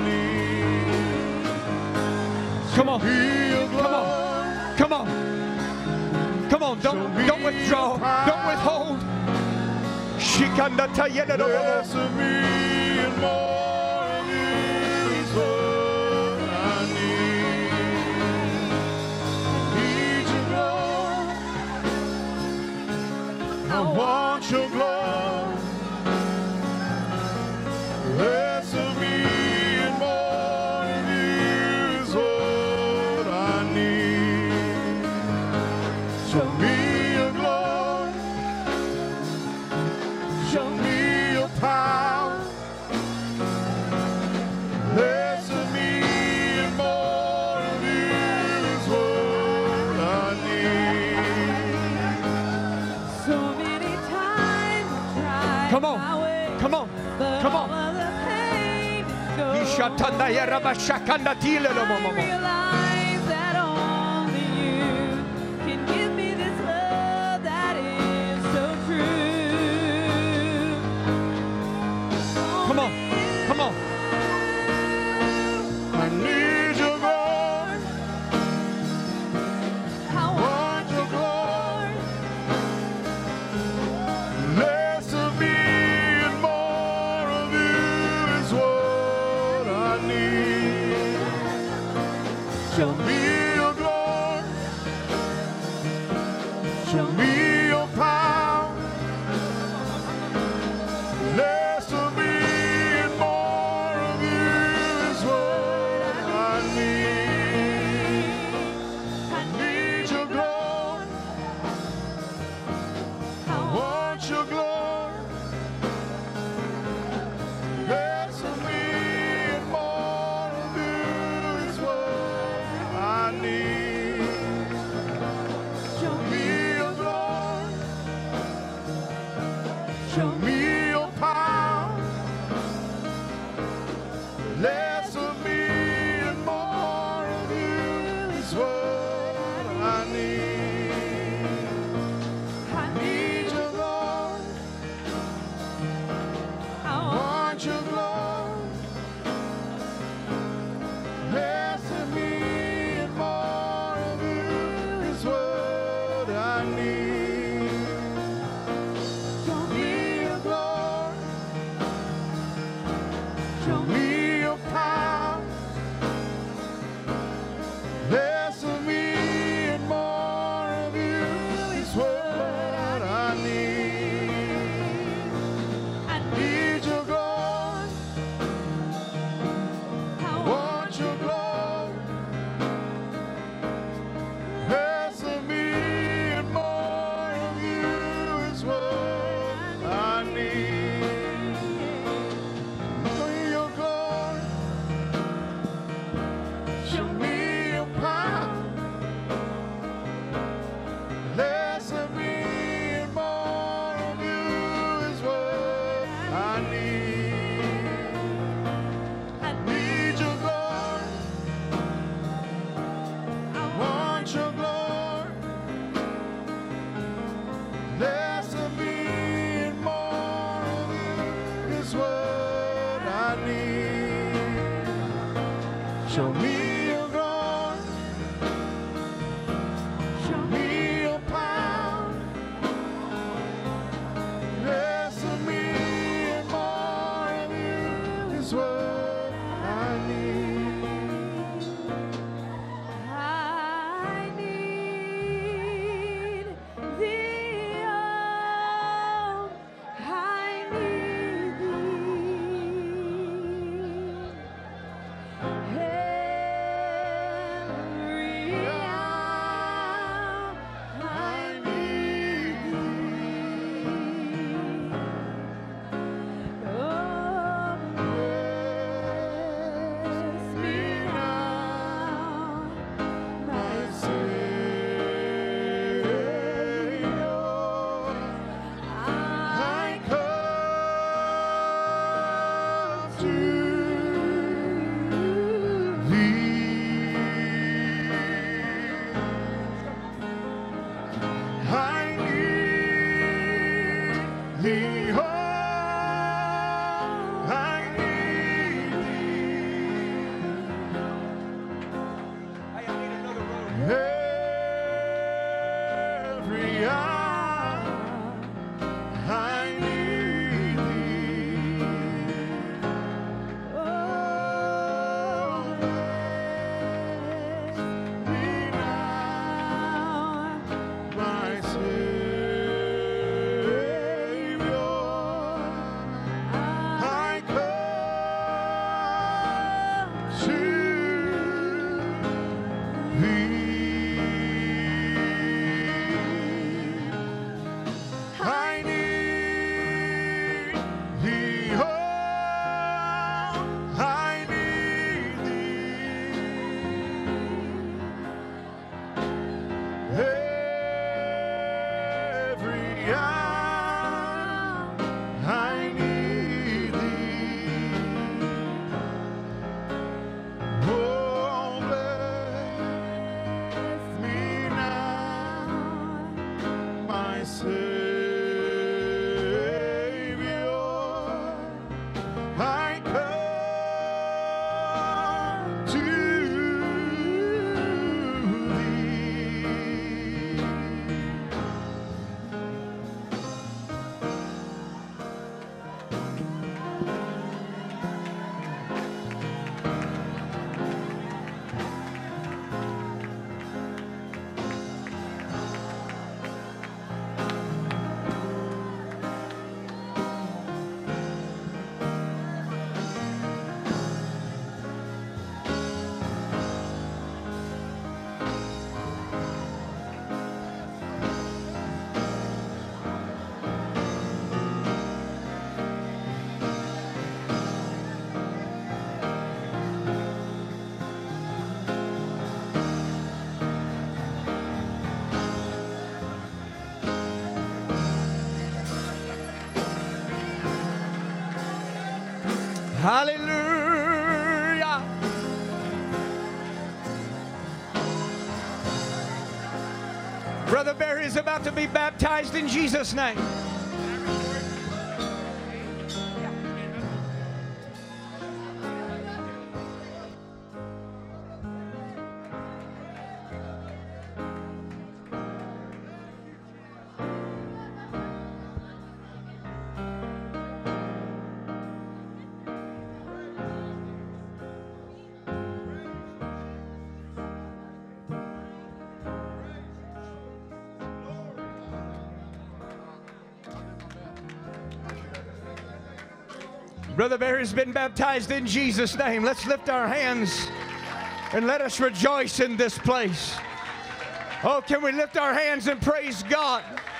Come on. Come on. Come on. Come on. Don't withdraw. Don't withhold. Shikanda tayeda do. I want your glory, less of me and more of you is what I need. Show me your glory, show me your power, less of me and more of you is what I need. So many times I tried Come on. my way, Come on. but Come all on. of the pain goes. Ishatanda yarabashakanda tile lo I momo. realize that only you can give me this love that is so true. Come on. Come on. I need your glory, I want your glory, less of me and more of you is what I need. Show me your glory, show me your power, less of me and more of you is what I need. I need your glory, I want your glory, less of me and more of you is what I need. Show me your glory, show me your power, less of me and more of you is what I need. I need your glory, I want your glory, less of me and more of you is what I need. Show me your glory, show me your power, less of me and more of you is what I need. I Need your glory, want want your glory, less of me and more of you is what I need. Need your glory, show me your power, less of me and more of you is what I need. Need your glory, want your glory, less of me and more of you is what I need. Show me your glory, show me your power, less of me and more of you is what I need. I need thee, oh, I need thee. Hey, Hallelujah. Brother Barry is about to be baptized in Jesus' name. Brother Barry's been baptized in Jesus' name. Let's lift our hands and let us rejoice in this place. Oh, can we lift our hands and praise God?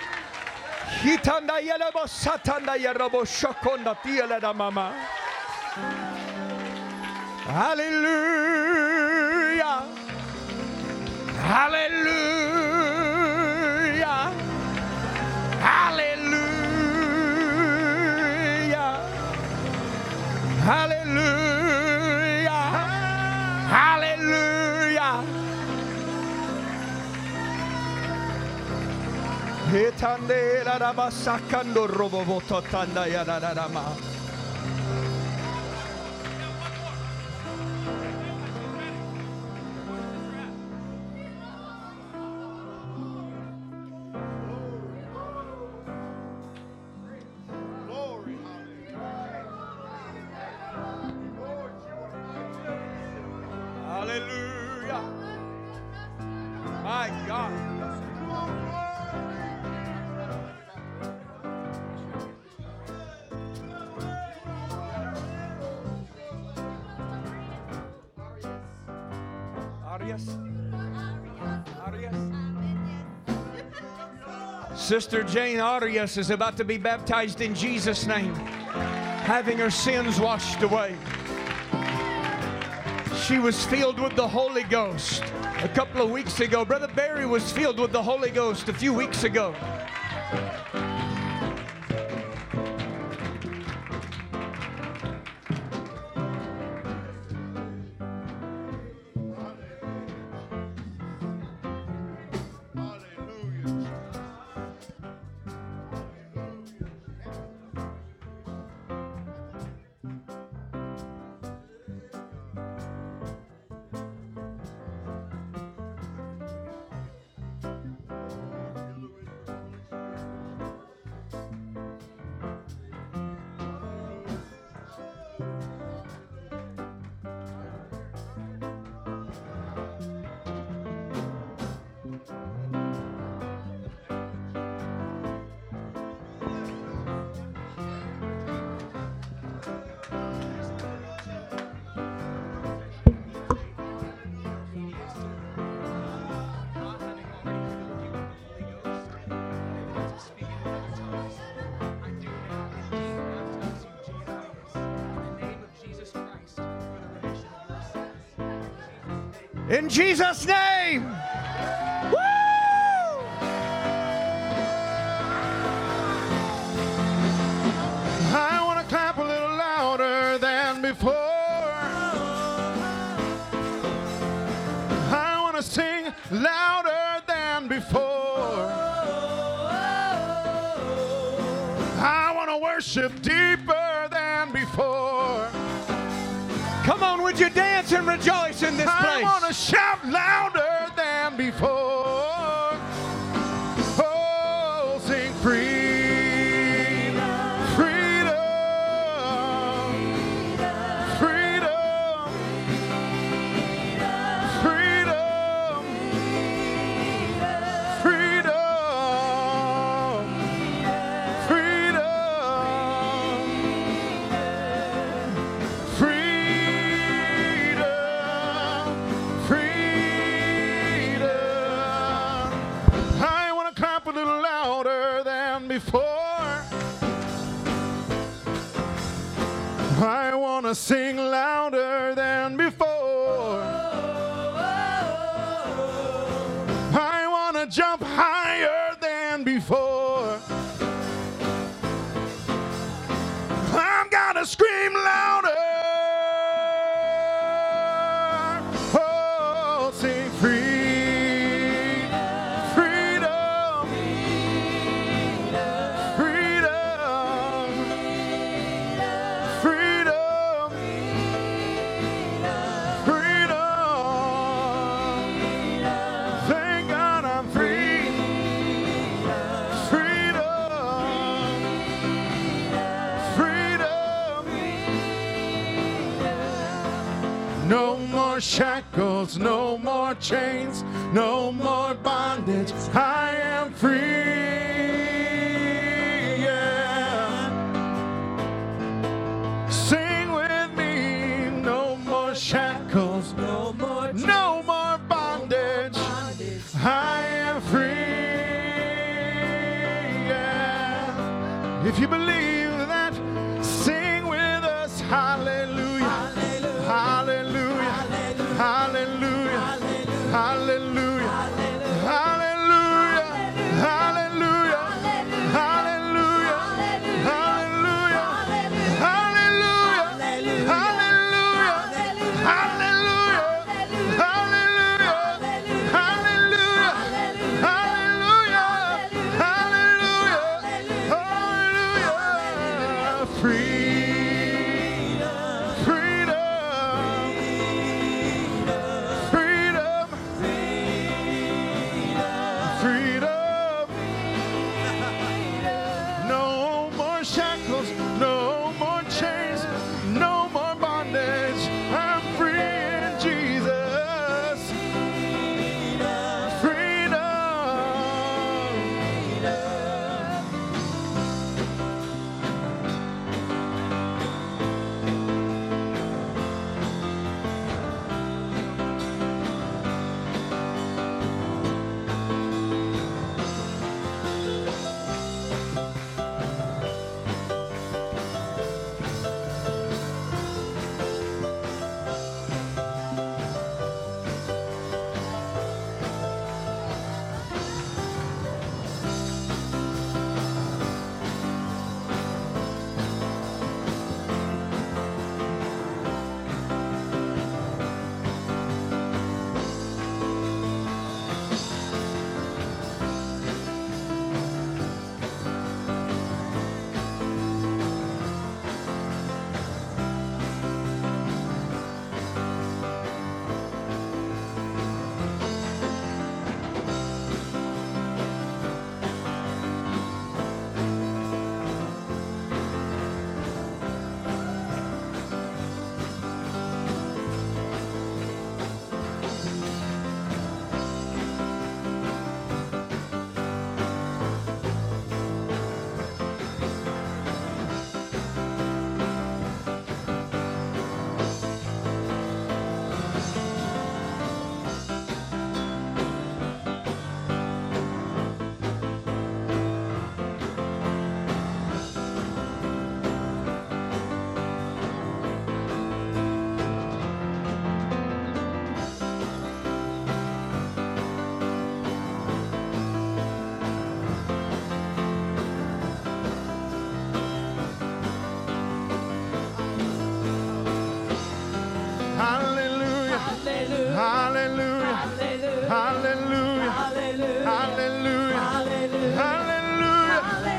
Hallelujah. Hallelujah. Hallelujah. Hallelujah. Hallelujah. Hetande la raba sakando robo tanda ya la rama. Hallelujah. My God. Arias. Arias. Sister Jane Arias is about to be baptized in Jesus' name, having her sins washed away. She was filled with the Holy Ghost a couple of weeks ago. Brother Barry was filled with the Holy Ghost a few weeks ago. In Jesus' name. Woo! I want to clap a little louder than before. I want to sing louder than before. I want to worship deeper than before. Come on, would you dance and rejoice in this I want to place? shout louder than before. Oh, sing free, freedom, freedom, freedom, freedom, freedom, freedom. I want to clap a little louder than before. I want to sing louder than before. I want to jump higher than before. I'm gonna scream louder No more shackles, no more chains, no more bondage. I am free. Yeah. Sing with me. No more shackles, no more bondage. I am free. Yeah. If you believe that, sing with us. Hallelujah. Hallelujah. Hallelujah. Hallelujah. Hallelujah. Hallelujah. Hallelujah. Hallelujah. Hallelujah. Hallelujah. Hallelujah. Hallelujah. Hallelujah. Hallelujah. Hallelujah. Freedom. No more shackles, no more chains, no more bondage. I'm free in Jesus. Freedom. Hallelujah. Hallelujah. Hallelujah. Hallelujah. Hallelujah. Hallelujah.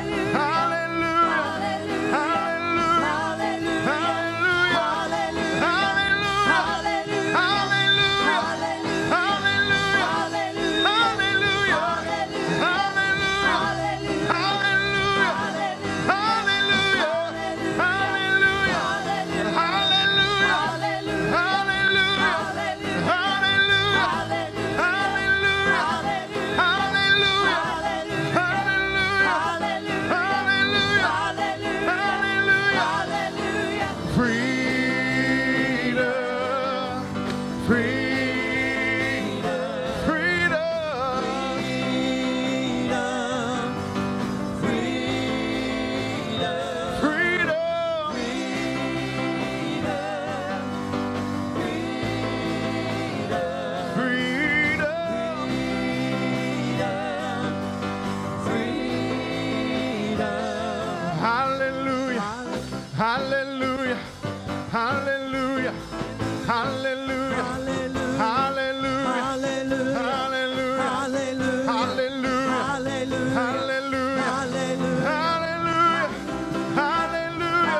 Hallelujah. Hallelujah. Hallelujah. Hallelujah. Hallelujah. Hallelujah. Hallelujah. Hallelujah. Hallelujah. Hallelujah. Hallelujah. Hallelujah.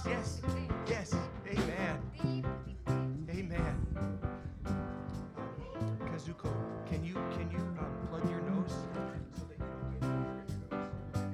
Yes, yes, yes. Amen. Amen. Kazuko, can you plug your nose so that you don't get your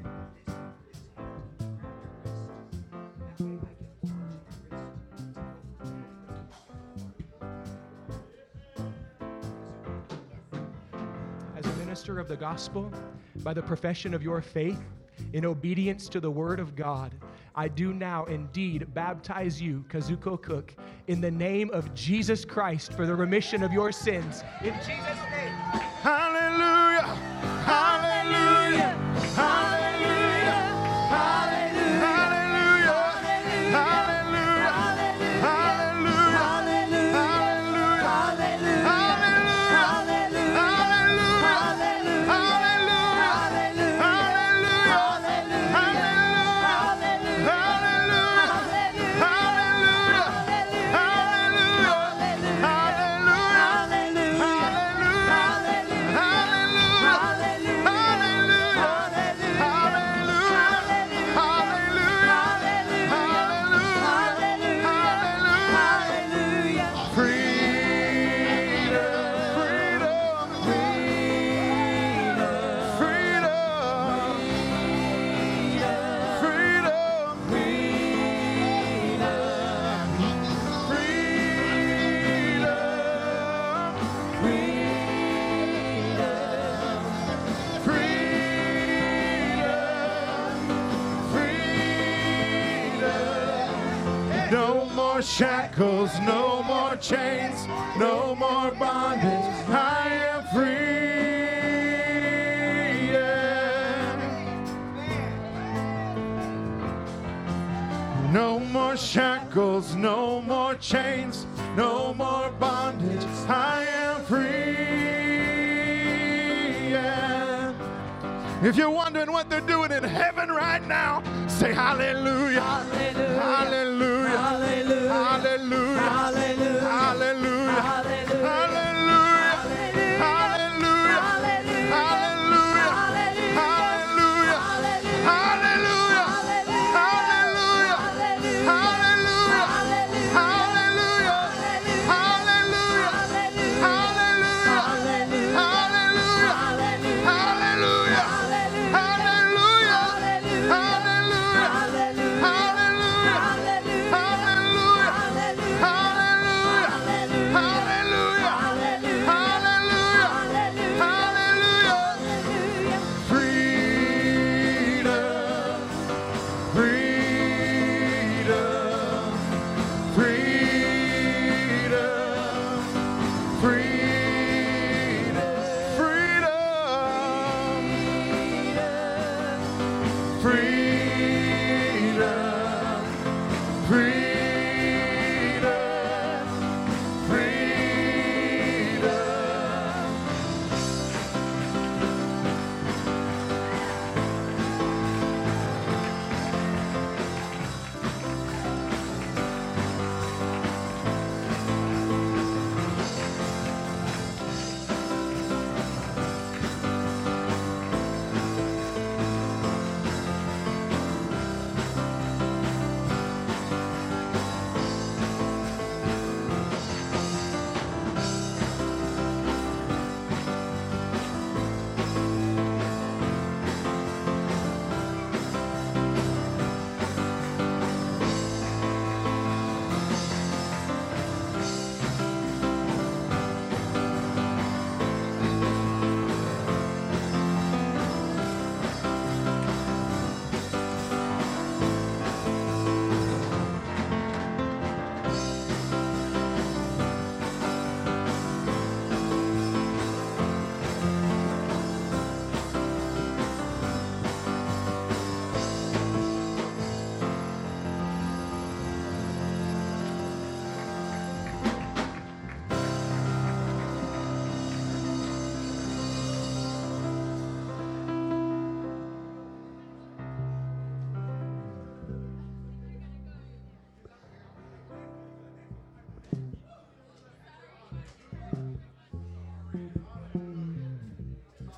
nose? As a minister of the gospel, by the profession of your faith, in obedience to the word of God, I do now indeed baptize you, Kazuko Cook, in the name of Jesus Christ for the remission of your sins. In Jesus' name. Hallelujah. Hallelujah. Hallelujah. Hallelujah. Hallelujah. Hallelujah. Hallelujah. No more shackles, no more chains, no more bondage. I am free. Yeah. No more shackles, no more chains, no more bondage. I am free. Yeah. If you're wondering what they're doing in heaven right now, say hallelujah. Hallelujah. Hallelujah. Hallelujah. Hallelujah. Hallelujah.